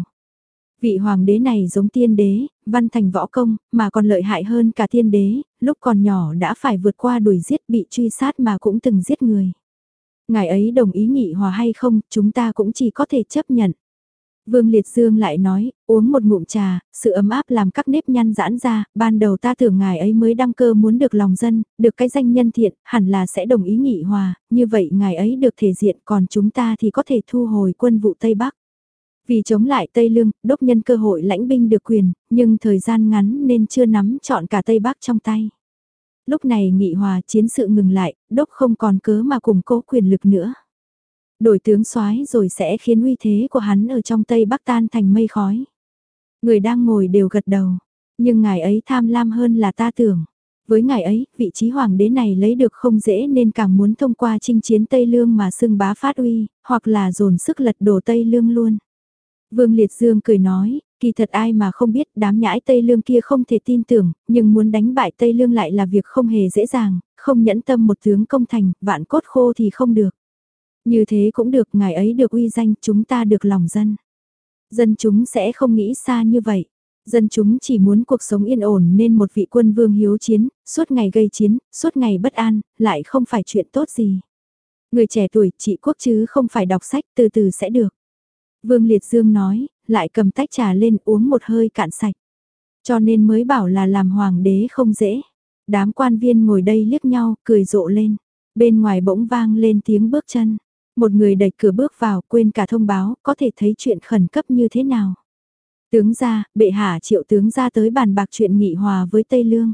Vị hoàng đế này giống tiên đế, văn thành võ công, mà còn lợi hại hơn cả tiên đế, lúc còn nhỏ đã phải vượt qua đuổi giết bị truy sát mà cũng từng giết người. Ngài ấy đồng ý nghị hòa hay không, chúng ta cũng chỉ có thể chấp nhận. Vương Liệt Dương lại nói, uống một ngụm trà, sự ấm áp làm các nếp nhăn giãn ra, ban đầu ta tưởng ngài ấy mới đăng cơ muốn được lòng dân, được cái danh nhân thiện, hẳn là sẽ đồng ý nghị hòa, như vậy ngài ấy được thể diện còn chúng ta thì có thể thu hồi quân vụ Tây Bắc. Vì chống lại Tây Lương, đốc nhân cơ hội lãnh binh được quyền, nhưng thời gian ngắn nên chưa nắm trọn cả Tây Bắc trong tay. Lúc này nghị hòa chiến sự ngừng lại, đốc không còn cớ mà củng cố quyền lực nữa. Đổi tướng soái rồi sẽ khiến uy thế của hắn ở trong Tây Bắc tan thành mây khói. Người đang ngồi đều gật đầu, nhưng ngài ấy tham lam hơn là ta tưởng. Với ngài ấy, vị trí hoàng đế này lấy được không dễ nên càng muốn thông qua chinh chiến Tây Lương mà xưng bá phát uy, hoặc là dồn sức lật đổ Tây Lương luôn. Vương Liệt Dương cười nói, kỳ thật ai mà không biết đám nhãi Tây Lương kia không thể tin tưởng, nhưng muốn đánh bại Tây Lương lại là việc không hề dễ dàng, không nhẫn tâm một tướng công thành, vạn cốt khô thì không được. Như thế cũng được, ngài ấy được uy danh, chúng ta được lòng dân. Dân chúng sẽ không nghĩ xa như vậy. Dân chúng chỉ muốn cuộc sống yên ổn nên một vị quân vương hiếu chiến, suốt ngày gây chiến, suốt ngày bất an, lại không phải chuyện tốt gì. Người trẻ tuổi trị quốc chứ không phải đọc sách, từ từ sẽ được. Vương Liệt Dương nói, lại cầm tách trà lên uống một hơi cạn sạch. Cho nên mới bảo là làm hoàng đế không dễ. Đám quan viên ngồi đây liếc nhau, cười rộ lên. Bên ngoài bỗng vang lên tiếng bước chân. Một người đẩy cửa bước vào, quên cả thông báo, có thể thấy chuyện khẩn cấp như thế nào. Tướng gia, bệ hạ triệu tướng gia tới bàn bạc chuyện nghị hòa với Tây Lương.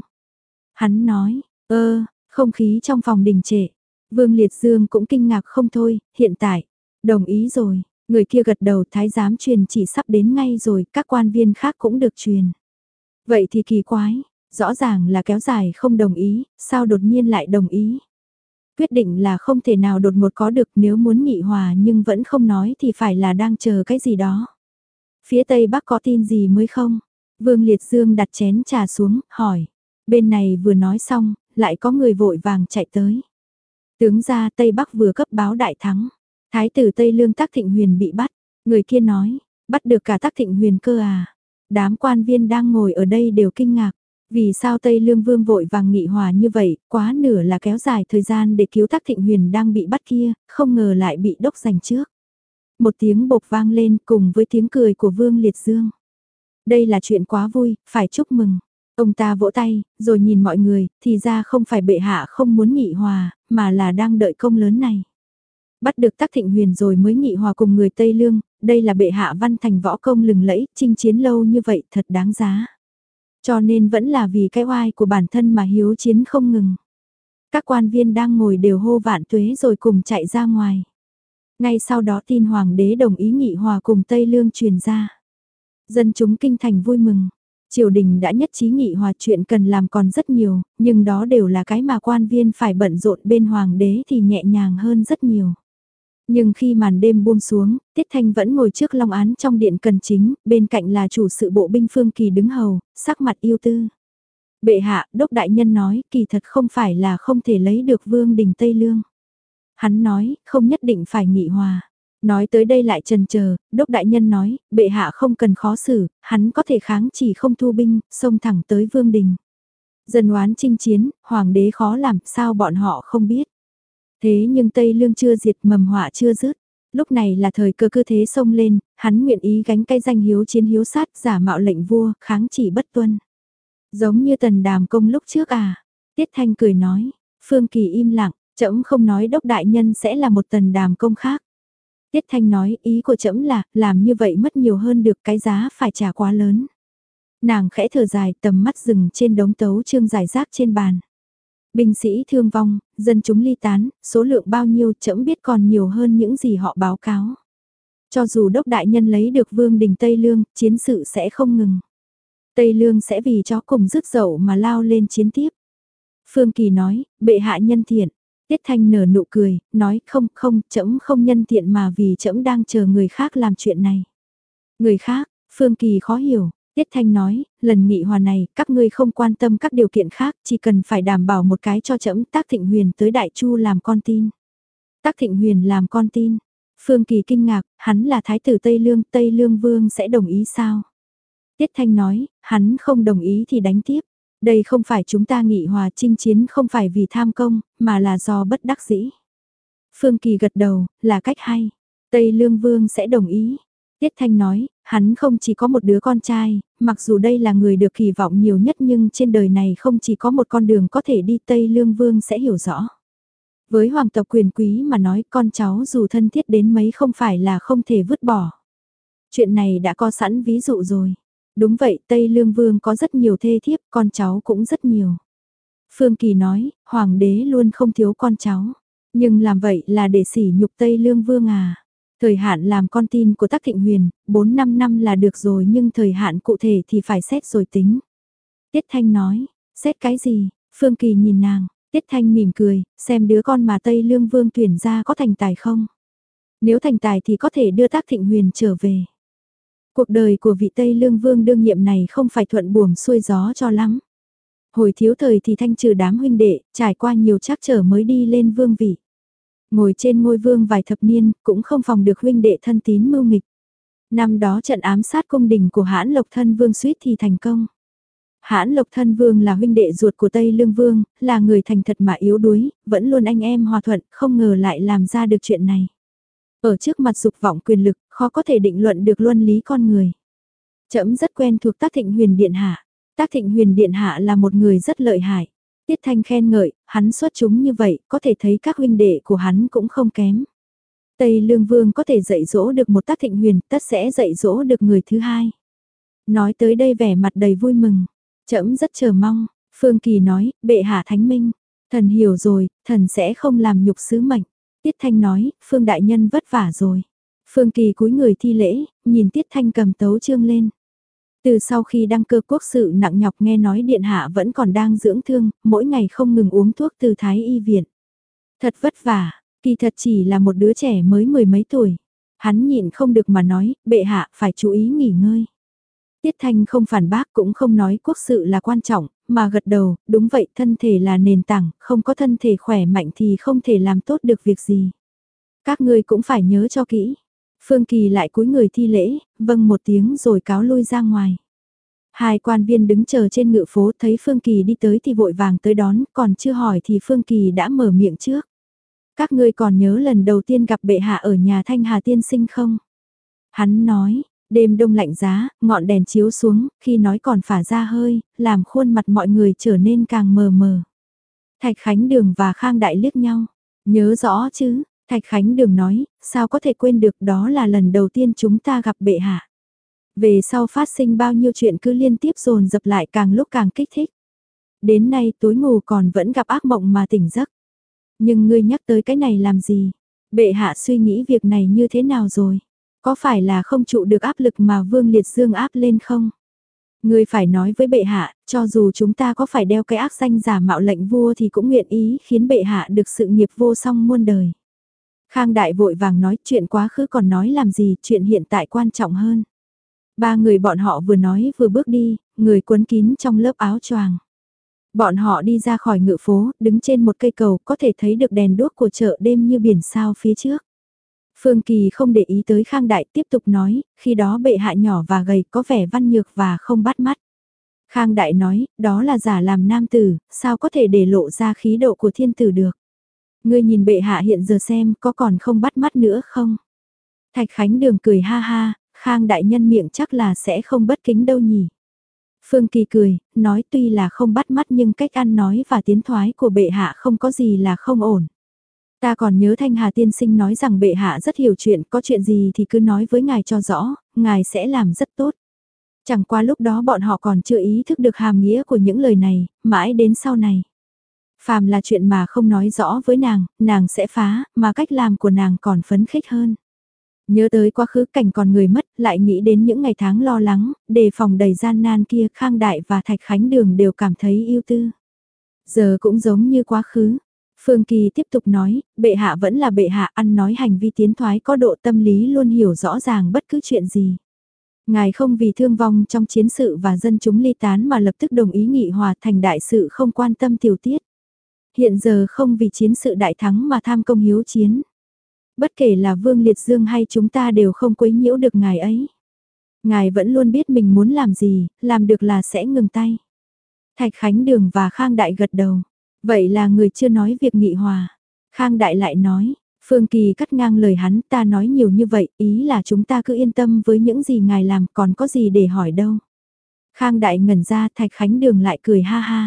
Hắn nói, ơ, không khí trong phòng đình trệ. Vương Liệt Dương cũng kinh ngạc không thôi, hiện tại, đồng ý rồi. Người kia gật đầu, thái giám truyền chỉ sắp đến ngay rồi, các quan viên khác cũng được truyền. Vậy thì kỳ quái, Rõ ràng là kéo dài không đồng ý, sao đột nhiên lại đồng ý. Quyết định là không thể nào đột ngột có được, nếu muốn nghị hòa nhưng vẫn không nói thì phải là đang chờ cái gì đó. Phía Tây Bắc có tin gì mới không? Vương Liệt Dương đặt chén trà xuống, hỏi. Bên này vừa nói xong, lại có người vội vàng chạy tới. Tướng gia Tây Bắc vừa cấp báo đại thắng. Thái tử Tây Lương Tắc Thịnh Huyền bị bắt. Người kia nói, bắt được cả Tắc Thịnh Huyền cơ à? Đám quan viên đang ngồi ở đây đều kinh ngạc. Vì sao Tây Lương Vương vội vàng nghị hòa như vậy, quá nửa là kéo dài thời gian để cứu Tắc Thịnh Huyền đang bị bắt kia, không ngờ lại bị đốc giành trước. Một tiếng bộc vang lên cùng với tiếng cười của Vương Liệt Dương. Đây là chuyện quá vui, phải chúc mừng. Ông ta vỗ tay, rồi nhìn mọi người, thì ra không phải bệ hạ không muốn nghị hòa, mà là đang đợi công lớn này. Bắt được Tắc Thịnh Huyền rồi mới nghị hòa cùng người Tây Lương, đây là bệ hạ văn thành võ công lừng lẫy, chinh chiến lâu như vậy thật đáng giá. Cho nên vẫn là vì cái oai của bản thân mà hiếu chiến không ngừng. Các quan viên đang ngồi đều hô vạn tuế rồi cùng chạy ra ngoài. Ngay sau đó tin hoàng đế đồng ý nghị hòa cùng Tây Lương truyền ra. Dân chúng kinh thành vui mừng. Triều đình đã nhất trí nghị hòa, chuyện cần làm còn rất nhiều, nhưng đó đều là cái mà quan viên phải bận rộn, bên hoàng đế thì nhẹ nhàng hơn rất nhiều. Nhưng khi màn đêm buông xuống, Tiết Thanh vẫn ngồi trước long án trong điện cần chính, bên cạnh là chủ sự bộ binh Phương Kỳ đứng hầu, sắc mặt yêu tư. Bệ hạ, đốc đại nhân nói, kỳ thật không phải là không thể lấy được vương đình Tây Lương. Hắn nói, không nhất định phải nghị hòa. Nói tới đây lại chần chờ, đốc đại nhân nói, bệ hạ không cần khó xử, hắn có thể kháng chỉ không thu binh, xông thẳng tới vương đình. Dân oán chinh chiến, hoàng đế khó làm, sao bọn họ không biết. Thế nhưng Tây Lương chưa diệt, mầm họa chưa dứt. Lúc này là thời cơ cứ thế xông lên, hắn nguyện ý gánh cái danh hiếu chiến hiếu sát, giả mạo lệnh vua, kháng chỉ bất tuân. Giống như Tần Đàm Công lúc trước à? Tiết Thanh cười nói, Phương Kỳ im lặng, trẫm không nói đốc đại nhân sẽ là một Tần Đàm Công khác. Tiết Thanh nói, ý của trẫm là, làm như vậy mất nhiều hơn được, cái giá phải trả quá lớn. Nàng khẽ thở dài, tầm mắt dừng trên đống tấu chương giải rác trên bàn. Binh sĩ thương vong, dân chúng ly tán, số lượng bao nhiêu trẫm biết còn nhiều hơn những gì họ báo cáo. Cho dù đốc đại nhân lấy được vương đình Tây Lương, chiến sự sẽ không ngừng. Tây Lương sẽ vì chó cùng rứt dậu mà lao lên chiến tiếp. Phương Kỳ nói, bệ hạ nhân thiện. Tiết Thanh nở nụ cười, nói không không, trẫm không nhân thiện mà vì trẫm đang chờ người khác làm chuyện này. Người khác, Phương Kỳ khó hiểu. Tiết Thanh nói, lần nghị hòa này, các ngươi không quan tâm các điều kiện khác, chỉ cần phải đảm bảo một cái cho trẫm. Tác Thịnh Huyền tới Đại Chu làm con tin. Tác Thịnh Huyền làm con tin. Phương Kỳ kinh ngạc, hắn là thái tử Tây Lương, Tây Lương Vương sẽ đồng ý sao? Tiết Thanh nói, hắn không đồng ý thì đánh tiếp. Đây không phải chúng ta nghị hòa, chinh chiến không phải vì tham công, mà là do bất đắc dĩ. Phương Kỳ gật đầu, là cách hay. Tây Lương Vương sẽ đồng ý. Tiết Thanh nói, hắn không chỉ có một đứa con trai, mặc dù đây là người được kỳ vọng nhiều nhất nhưng trên đời này không chỉ có một con đường có thể đi, Tây Lương Vương sẽ hiểu rõ. Với hoàng tộc quyền quý mà nói, con cháu dù thân thiết đến mấy không phải là không thể vứt bỏ. Chuyện này đã có sẵn ví dụ rồi. Đúng vậy, Tây Lương Vương có rất nhiều thê thiếp, con cháu cũng rất nhiều. Phương Kỳ nói, hoàng đế luôn không thiếu con cháu. Nhưng làm vậy là để sỉ nhục Tây Lương Vương à. Thời hạn làm con tin của Tắc Thịnh Huyền, bốn năm năm là được rồi, nhưng thời hạn cụ thể thì phải xét rồi tính. Tiết Thanh nói, xét cái gì? Phương Kỳ nhìn nàng, Tiết Thanh mỉm cười, xem đứa con mà Tây Lương Vương tuyển ra có thành tài không? Nếu thành tài thì có thể đưa Tắc Thịnh Huyền trở về. Cuộc đời của vị Tây Lương Vương đương nhiệm này không phải thuận buồm xuôi gió cho lắm. Hồi thiếu thời thì thanh trừ đám huynh đệ, trải qua nhiều trắc trở mới đi lên vương vị. Ngồi trên ngôi vương vài thập niên, cũng không phòng được huynh đệ thân tín mưu nghịch. Năm đó trận ám sát cung đình của Hãn Lộc Thân Vương suýt thì thành công. Hãn Lộc Thân Vương là huynh đệ ruột của Tây Lương Vương, là người thành thật mà yếu đuối, vẫn luôn anh em hòa thuận, không ngờ lại làm ra được chuyện này. Ở trước mặt dục vọng quyền lực, khó có thể định luận được luân lý con người. Trẫm rất quen thuộc Tác Thịnh Huyền Điện Hạ. Tác Thịnh Huyền Điện Hạ là một người rất lợi hại. Tiết Thanh khen ngợi, hắn xuất chúng như vậy, có thể thấy các huynh đệ của hắn cũng không kém. Tây Lương Vương có thể dạy dỗ được một Tác Thịnh Huyền, tất sẽ dạy dỗ được người thứ hai. Nói tới đây vẻ mặt đầy vui mừng. Trẫm rất chờ mong. Phương Kỳ nói, bệ hạ thánh minh. Thần hiểu rồi, thần sẽ không làm nhục sứ mệnh. Tiết Thanh nói, Phương đại nhân vất vả rồi. Phương Kỳ cúi người thi lễ, nhìn Tiết Thanh cầm tấu chương lên. Từ sau khi đăng cơ quốc sự nặng nhọc nghe nói điện hạ vẫn còn đang dưỡng thương, mỗi ngày không ngừng uống thuốc từ thái y viện. Thật vất vả, kỳ thật chỉ là một đứa trẻ mới mười mấy tuổi. Hắn nhịn không được mà nói, bệ hạ phải chú ý nghỉ ngơi. Tiết Thanh không phản bác cũng không nói quốc sự là quan trọng, mà gật đầu, đúng vậy, thân thể là nền tảng, không có thân thể khỏe mạnh thì không thể làm tốt được việc gì. Các ngươi cũng phải nhớ cho kỹ. Phương Kỳ lại cúi người thi lễ, vâng một tiếng rồi cáo lui ra ngoài. Hai quan viên đứng chờ trên ngự phố thấy Phương Kỳ đi tới thì vội vàng tới đón, còn chưa hỏi thì Phương Kỳ đã mở miệng trước. Các ngươi còn nhớ lần đầu tiên gặp bệ hạ ở nhà Thanh Hà tiên sinh không? Hắn nói, đêm đông lạnh giá, ngọn đèn chiếu xuống, khi nói còn phả ra hơi, làm khuôn mặt mọi người trở nên càng mờ mờ. Thạch Khánh Đường và Khang Đại liếc nhau, nhớ rõ chứ, Thạch Khánh Đường nói, sao có thể quên được, đó là lần đầu tiên chúng ta gặp bệ hạ. Về sau phát sinh bao nhiêu chuyện cứ liên tiếp dồn dập lại càng lúc càng kích thích. Đến nay tối ngủ còn vẫn gặp ác mộng mà tỉnh giấc. Nhưng ngươi nhắc tới cái này làm gì? Bệ hạ suy nghĩ việc này như thế nào rồi? Có phải là không trụ được áp lực mà Vương Liệt Dương áp lên không? Ngươi phải nói với bệ hạ, cho dù chúng ta có phải đeo cái ác danh giả mạo lệnh vua thì cũng nguyện ý khiến bệ hạ được sự nghiệp vô song muôn đời. Khang Đại vội vàng nói, chuyện quá khứ còn nói làm gì, chuyện hiện tại quan trọng hơn. Ba người bọn họ vừa nói vừa bước đi, người quấn kín trong lớp áo choàng. Bọn họ đi ra khỏi ngự phố, đứng trên một cây cầu, có thể thấy được đèn đuốc của chợ đêm như biển sao phía trước. Phương Kỳ không để ý tới Khang Đại, tiếp tục nói, khi đó bệ hạ nhỏ và gầy, có vẻ văn nhược và không bắt mắt. Khang Đại nói, đó là giả làm nam tử, sao có thể để lộ ra khí độ của thiên tử được. Ngươi nhìn bệ hạ hiện giờ xem, có còn không bắt mắt nữa không? Thạch Khánh Đường cười ha ha, Khang Đại nhân miệng chắc là sẽ không bất kính đâu nhỉ. Phương Kỳ cười, nói tuy là không bắt mắt nhưng cách ăn nói và tiến thoái của bệ hạ không có gì là không ổn. Ta còn nhớ Thanh Hà tiên sinh nói rằng bệ hạ rất hiểu chuyện, có chuyện gì thì cứ nói với ngài cho rõ, ngài sẽ làm rất tốt. Chẳng qua lúc đó bọn họ còn chưa ý thức được hàm nghĩa của những lời này, mãi đến sau này. Phàm là chuyện mà không nói rõ với nàng, nàng sẽ phá, mà cách làm của nàng còn phấn khích hơn. Nhớ tới quá khứ cảnh còn người mất, lại nghĩ đến những ngày tháng lo lắng, đề phòng đầy gian nan kia, Khang Đại và Thạch Khánh Đường đều cảm thấy yêu tư. Giờ cũng giống như quá khứ. Phương Kỳ tiếp tục nói, bệ hạ vẫn là bệ hạ, ăn nói hành vi tiến thoái có độ tâm lý luôn hiểu rõ ràng bất cứ chuyện gì. Ngài không vì thương vong trong chiến sự và dân chúng ly tán mà lập tức đồng ý nghị hòa thành đại sự không quan tâm tiểu tiết. Hiện giờ không vì chiến sự đại thắng mà tham công hiếu chiến. Bất kể là Vương Liệt Dương hay chúng ta đều không quấy nhiễu được ngài ấy. Ngài vẫn luôn biết mình muốn làm gì, làm được là sẽ ngừng tay. Thạch Khánh Đường và Khang Đại gật đầu. Vậy là người chưa nói việc nghị hòa. Khang Đại lại nói, Phương Kỳ cắt ngang lời hắn, ta nói nhiều như vậy, ý là chúng ta cứ yên tâm với những gì ngài làm, còn có gì để hỏi đâu. Khang Đại ngẩn ra, Thạch Khánh Đường lại cười ha ha.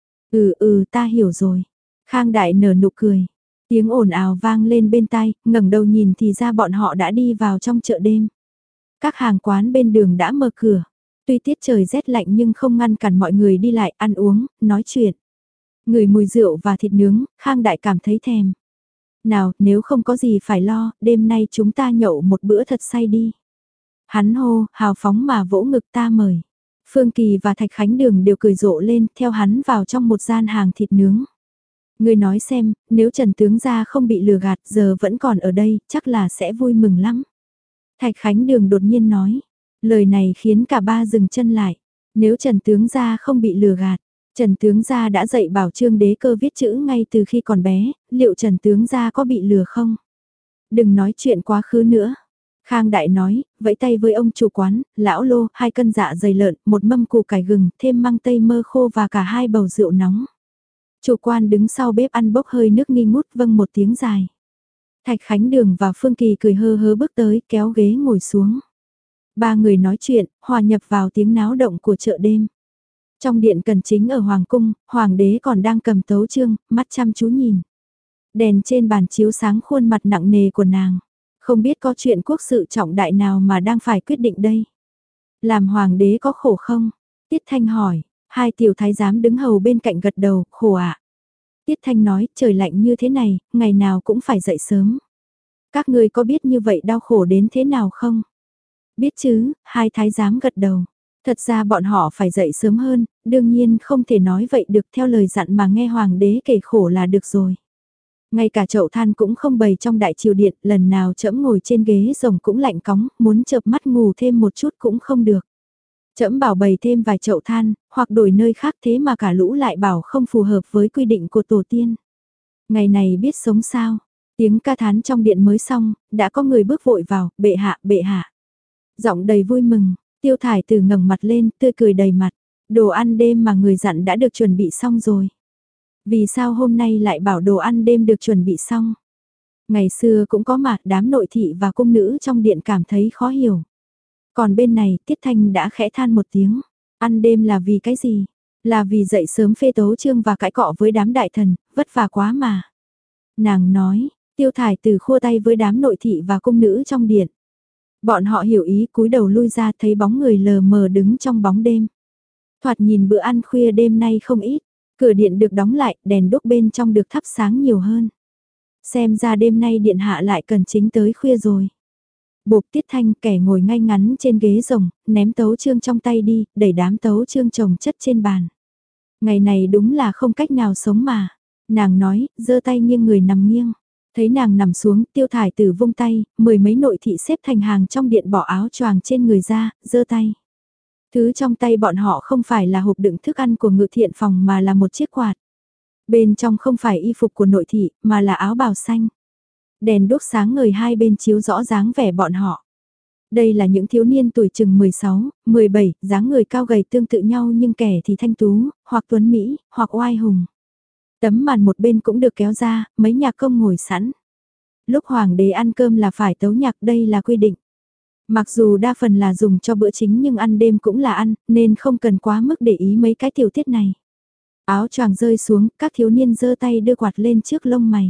Ừ ừ ta hiểu rồi. Khang Đại nở nụ cười. Tiếng ồn ào vang lên bên tai, ngẩng đầu nhìn thì ra bọn họ đã đi vào trong chợ đêm. Các hàng quán bên đường đã mở cửa. Tuy tiết trời rét lạnh nhưng không ngăn cản mọi người đi lại ăn uống, nói chuyện. Ngửi mùi rượu và thịt nướng, Khang Đại cảm thấy thèm. Nào, nếu không có gì phải lo, đêm nay chúng ta nhậu một bữa thật say đi. Hắn hô, hào phóng mà vỗ ngực ta mời. Phương Kỳ và Thạch Khánh Đường đều cười rộ lên, theo hắn vào trong một gian hàng thịt nướng. Ngươi nói xem, nếu Trần Tướng gia không bị lừa gạt giờ vẫn còn ở đây, chắc là sẽ vui mừng lắm. Thạch Khánh Đường đột nhiên nói, lời này khiến cả ba dừng chân lại. Nếu Trần Tướng gia không bị lừa gạt, Trần Tướng gia đã dạy bảo Trương Đế Cơ viết chữ ngay từ khi còn bé, liệu Trần Tướng gia có bị lừa không? Đừng nói chuyện quá khứ nữa. Khang Đại nói, vẫy tay với ông chủ quán, lão Lô, hai cân dạ dày lợn, một mâm củ cải gừng, thêm măng tây mơ khô và cả hai bầu rượu nóng. Chủ quan đứng sau bếp ăn bốc hơi nước nghi ngút vâng một tiếng dài. Thạch Khánh Đường và Phương Kỳ cười hơ hớ bước tới kéo ghế ngồi xuống. Ba người nói chuyện, hòa nhập vào tiếng náo động của chợ đêm. Trong điện cần chính ở Hoàng Cung, Hoàng đế còn đang cầm tấu chương, mắt chăm chú nhìn. Đèn trên bàn chiếu sáng khuôn mặt nặng nề của nàng. Không biết có chuyện quốc sự trọng đại nào mà đang phải quyết định đây. Làm Hoàng đế có khổ không? Tiết Thanh hỏi. Hai tiểu thái giám đứng hầu bên cạnh gật đầu, khổ ạ. À. Tiết Thanh nói, trời lạnh như thế này, ngày nào cũng phải dậy sớm. Các ngươi có biết như vậy đau khổ đến thế nào không? Biết chứ, hai thái giám gật đầu. Thật ra bọn họ phải dậy sớm hơn, đương nhiên không thể nói vậy được, theo lời dặn mà nghe hoàng đế kể khổ là được rồi. Ngay cả chậu than cũng không bày trong đại triều điện, lần nào trẫm ngồi trên ghế rồng cũng lạnh cóng, muốn chợp mắt ngủ thêm một chút cũng không được. Trẫm bảo bày thêm vài chậu than, hoặc đổi nơi khác, thế mà cả lũ lại bảo không phù hợp với quy định của tổ tiên. Ngày này biết sống sao? Tiếng ca thán trong điện mới xong, đã có người bước vội vào, bệ hạ, bệ hạ. Giọng đầy vui mừng, Tiêu Thải Tử ngẩng mặt lên, tươi cười đầy mặt. Đồ ăn đêm mà người dặn đã được chuẩn bị xong rồi. Vì sao hôm nay lại bảo đồ ăn đêm được chuẩn bị xong? Ngày xưa cũng có mà, đám nội thị và cung nữ trong điện cảm thấy khó hiểu. Còn bên này, Tiết Thanh đã khẽ than một tiếng. Ăn đêm là vì cái gì? Là vì dậy sớm phê tấu chương và cãi cọ với đám đại thần, vất vả quá mà. Nàng nói, Tiêu Thải Tử khua tay với đám nội thị và cung nữ trong điện. Bọn họ hiểu ý, cúi đầu lui ra, thấy bóng người lờ mờ đứng trong bóng đêm. Thoạt nhìn bữa ăn khuya đêm nay không ít, cửa điện được đóng lại, đèn đốt bên trong được thắp sáng nhiều hơn. Xem ra đêm nay điện hạ lại cần chính tới khuya rồi. Bộp Tiết Thanh, kẻ ngồi ngay ngắn trên ghế rồng, ném tấu chương trong tay đi, đẩy đám tấu chương chồng chất trên bàn. Ngày này đúng là không cách nào sống mà. Nàng nói, giơ tay nghiêng người nằm nghiêng. Thấy nàng nằm xuống, Tiêu Thải Tử vung tay, mười mấy nội thị xếp thành hàng trong điện bỏ áo choàng trên người ra, giơ tay. Thứ trong tay bọn họ không phải là hộp đựng thức ăn của ngự thiện phòng mà là một chiếc quạt. Bên trong không phải y phục của nội thị, mà là áo bào xanh. Đèn đốt sáng ngời hai bên chiếu rõ dáng vẻ bọn họ. Đây là những thiếu niên tuổi chừng mười sáu, mười bảy, dáng người cao gầy tương tự nhau nhưng kẻ thì thanh tú, hoặc tuấn Mỹ, hoặc oai hùng. Tấm màn một bên cũng được kéo ra, mấy nhạc công ngồi sẵn. Lúc hoàng đế ăn cơm là phải tấu nhạc, đây là quy định. Mặc dù đa phần là dùng cho bữa chính nhưng ăn đêm cũng là ăn, nên không cần quá mức để ý mấy cái tiểu tiết này. Áo choàng rơi xuống, các thiếu niên giơ tay đưa quạt lên trước lông mày.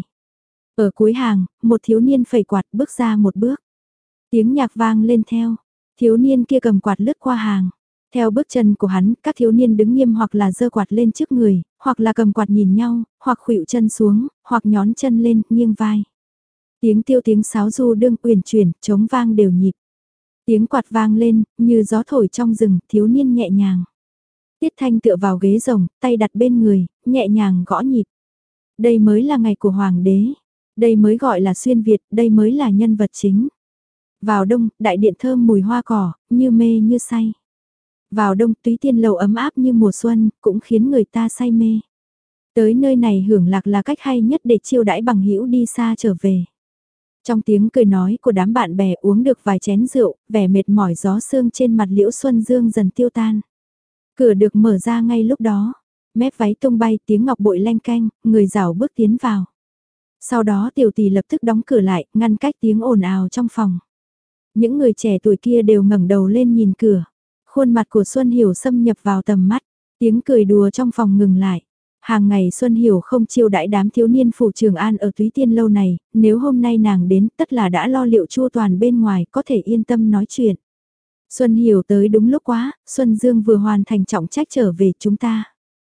Ở cuối hàng, một thiếu niên phẩy quạt bước ra một bước. Tiếng nhạc vang lên theo, thiếu niên kia cầm quạt lướt qua hàng. Theo bước chân của hắn, các thiếu niên đứng nghiêm hoặc là giơ quạt lên trước người, hoặc là cầm quạt nhìn nhau, hoặc khuỵu chân xuống, hoặc nhón chân lên, nghiêng vai. Tiếng tiêu tiếng sáo du đương uyển chuyển, trống vang đều nhịp. Tiếng quạt vang lên, như gió thổi trong rừng, thiếu niên nhẹ nhàng. Tiết Thanh tựa vào ghế rồng, tay đặt bên người, nhẹ nhàng gõ nhịp. Đây mới là ngày của hoàng đế. Đây mới gọi là xuyên Việt, đây mới là nhân vật chính. Vào đông, đại điện thơm mùi hoa cỏ, như mê như say. Vào đông, Túy Tiên lầu ấm áp như mùa xuân, cũng khiến người ta say mê. Tới nơi này hưởng lạc là cách hay nhất để chiêu đãi bằng hữu đi xa trở về. Trong tiếng cười nói của đám bạn bè uống được vài chén rượu, vẻ mệt mỏi gió sương trên mặt Liễu Xuân Dương dần tiêu tan. Cửa được mở ra ngay lúc đó, mép váy tung bay tiếng ngọc bội leng canh, người rảo bước tiến vào. Sau đó tiểu tỷ lập tức đóng cửa lại, ngăn cách tiếng ồn ào trong phòng. Những người trẻ tuổi kia đều ngẩng đầu lên nhìn cửa. Khuôn mặt của Xuân Hiểu xâm nhập vào tầm mắt, tiếng cười đùa trong phòng ngừng lại. Hàng ngày Xuân Hiểu không chiêu đãi đám thiếu niên phủ Trường An ở Túy Tiên lâu này, nếu hôm nay nàng đến tất là đã lo liệu chu toàn bên ngoài có thể yên tâm nói chuyện. Xuân Hiểu tới đúng lúc quá, Xuân Dương vừa hoàn thành trọng trách trở về chúng ta.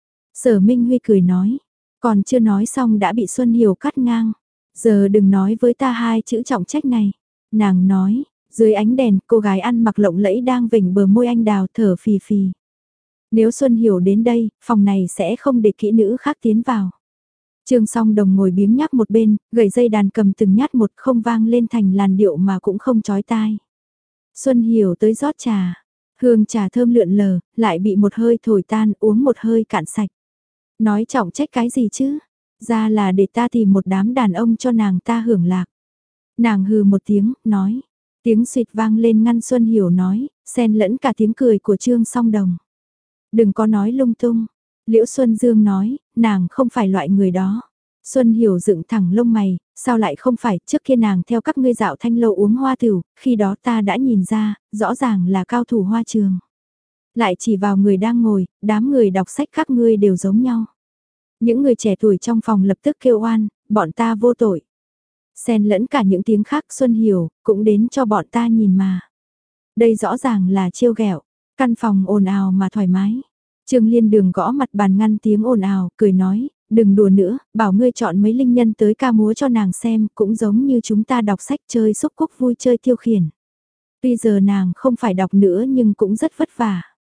Sở Minh Huy cười nói, còn chưa nói xong đã bị Xuân Hiểu cắt ngang. Giờ đừng nói với ta hai chữ trọng trách này. Nàng nói, dưới ánh đèn cô gái ăn mặc lộng lẫy đang vểnh bờ môi anh đào thở phì phì. Nếu Xuân Hiểu đến đây, phòng này sẽ không để kỹ nữ khác tiến vào. Trương Song Đồng ngồi biếng nhác một bên, gậy dây đàn cầm từng nhát một không vang lên thành làn điệu mà cũng không chói tai. Xuân Hiểu tới rót trà, hương trà thơm lượn lờ, lại bị một hơi thổi tan uống một hơi cạn sạch. Nói trọng trách cái gì chứ? Ra là để ta tìm một đám đàn ông cho nàng ta hưởng lạc. Nàng hừ một tiếng, nói. Tiếng suýt vang lên ngăn Xuân Hiểu nói, xen lẫn cả tiếng cười của Trương Song Đồng. Đừng có nói lung tung. Liễu Xuân Dương nói, nàng không phải loại người đó. Xuân Hiểu dựng thẳng lông mày, sao lại không phải, trước kia nàng theo các ngươi dạo thanh lâu uống hoa tửu, khi đó ta đã nhìn ra, rõ ràng là cao thủ hoa trường. Lại chỉ vào người đang ngồi, đám người đọc sách các ngươi đều giống nhau. Những người trẻ tuổi trong phòng lập tức kêu oan, bọn ta vô tội. Xen lẫn cả những tiếng khác Xuân Hiểu, cũng đến cho bọn ta nhìn mà. Đây rõ ràng là trêu ghẹo, căn phòng ồn ào mà thoải mái. Trương Liên Đường gõ mặt bàn ngăn tiếng ồn ào, cười nói, đừng đùa nữa, bảo ngươi chọn mấy linh nhân tới ca múa cho nàng xem, cũng giống như chúng ta đọc sách chơi xúc cúc vui chơi tiêu khiển. Tuy giờ nàng không phải đọc nữa nhưng cũng rất vất vả.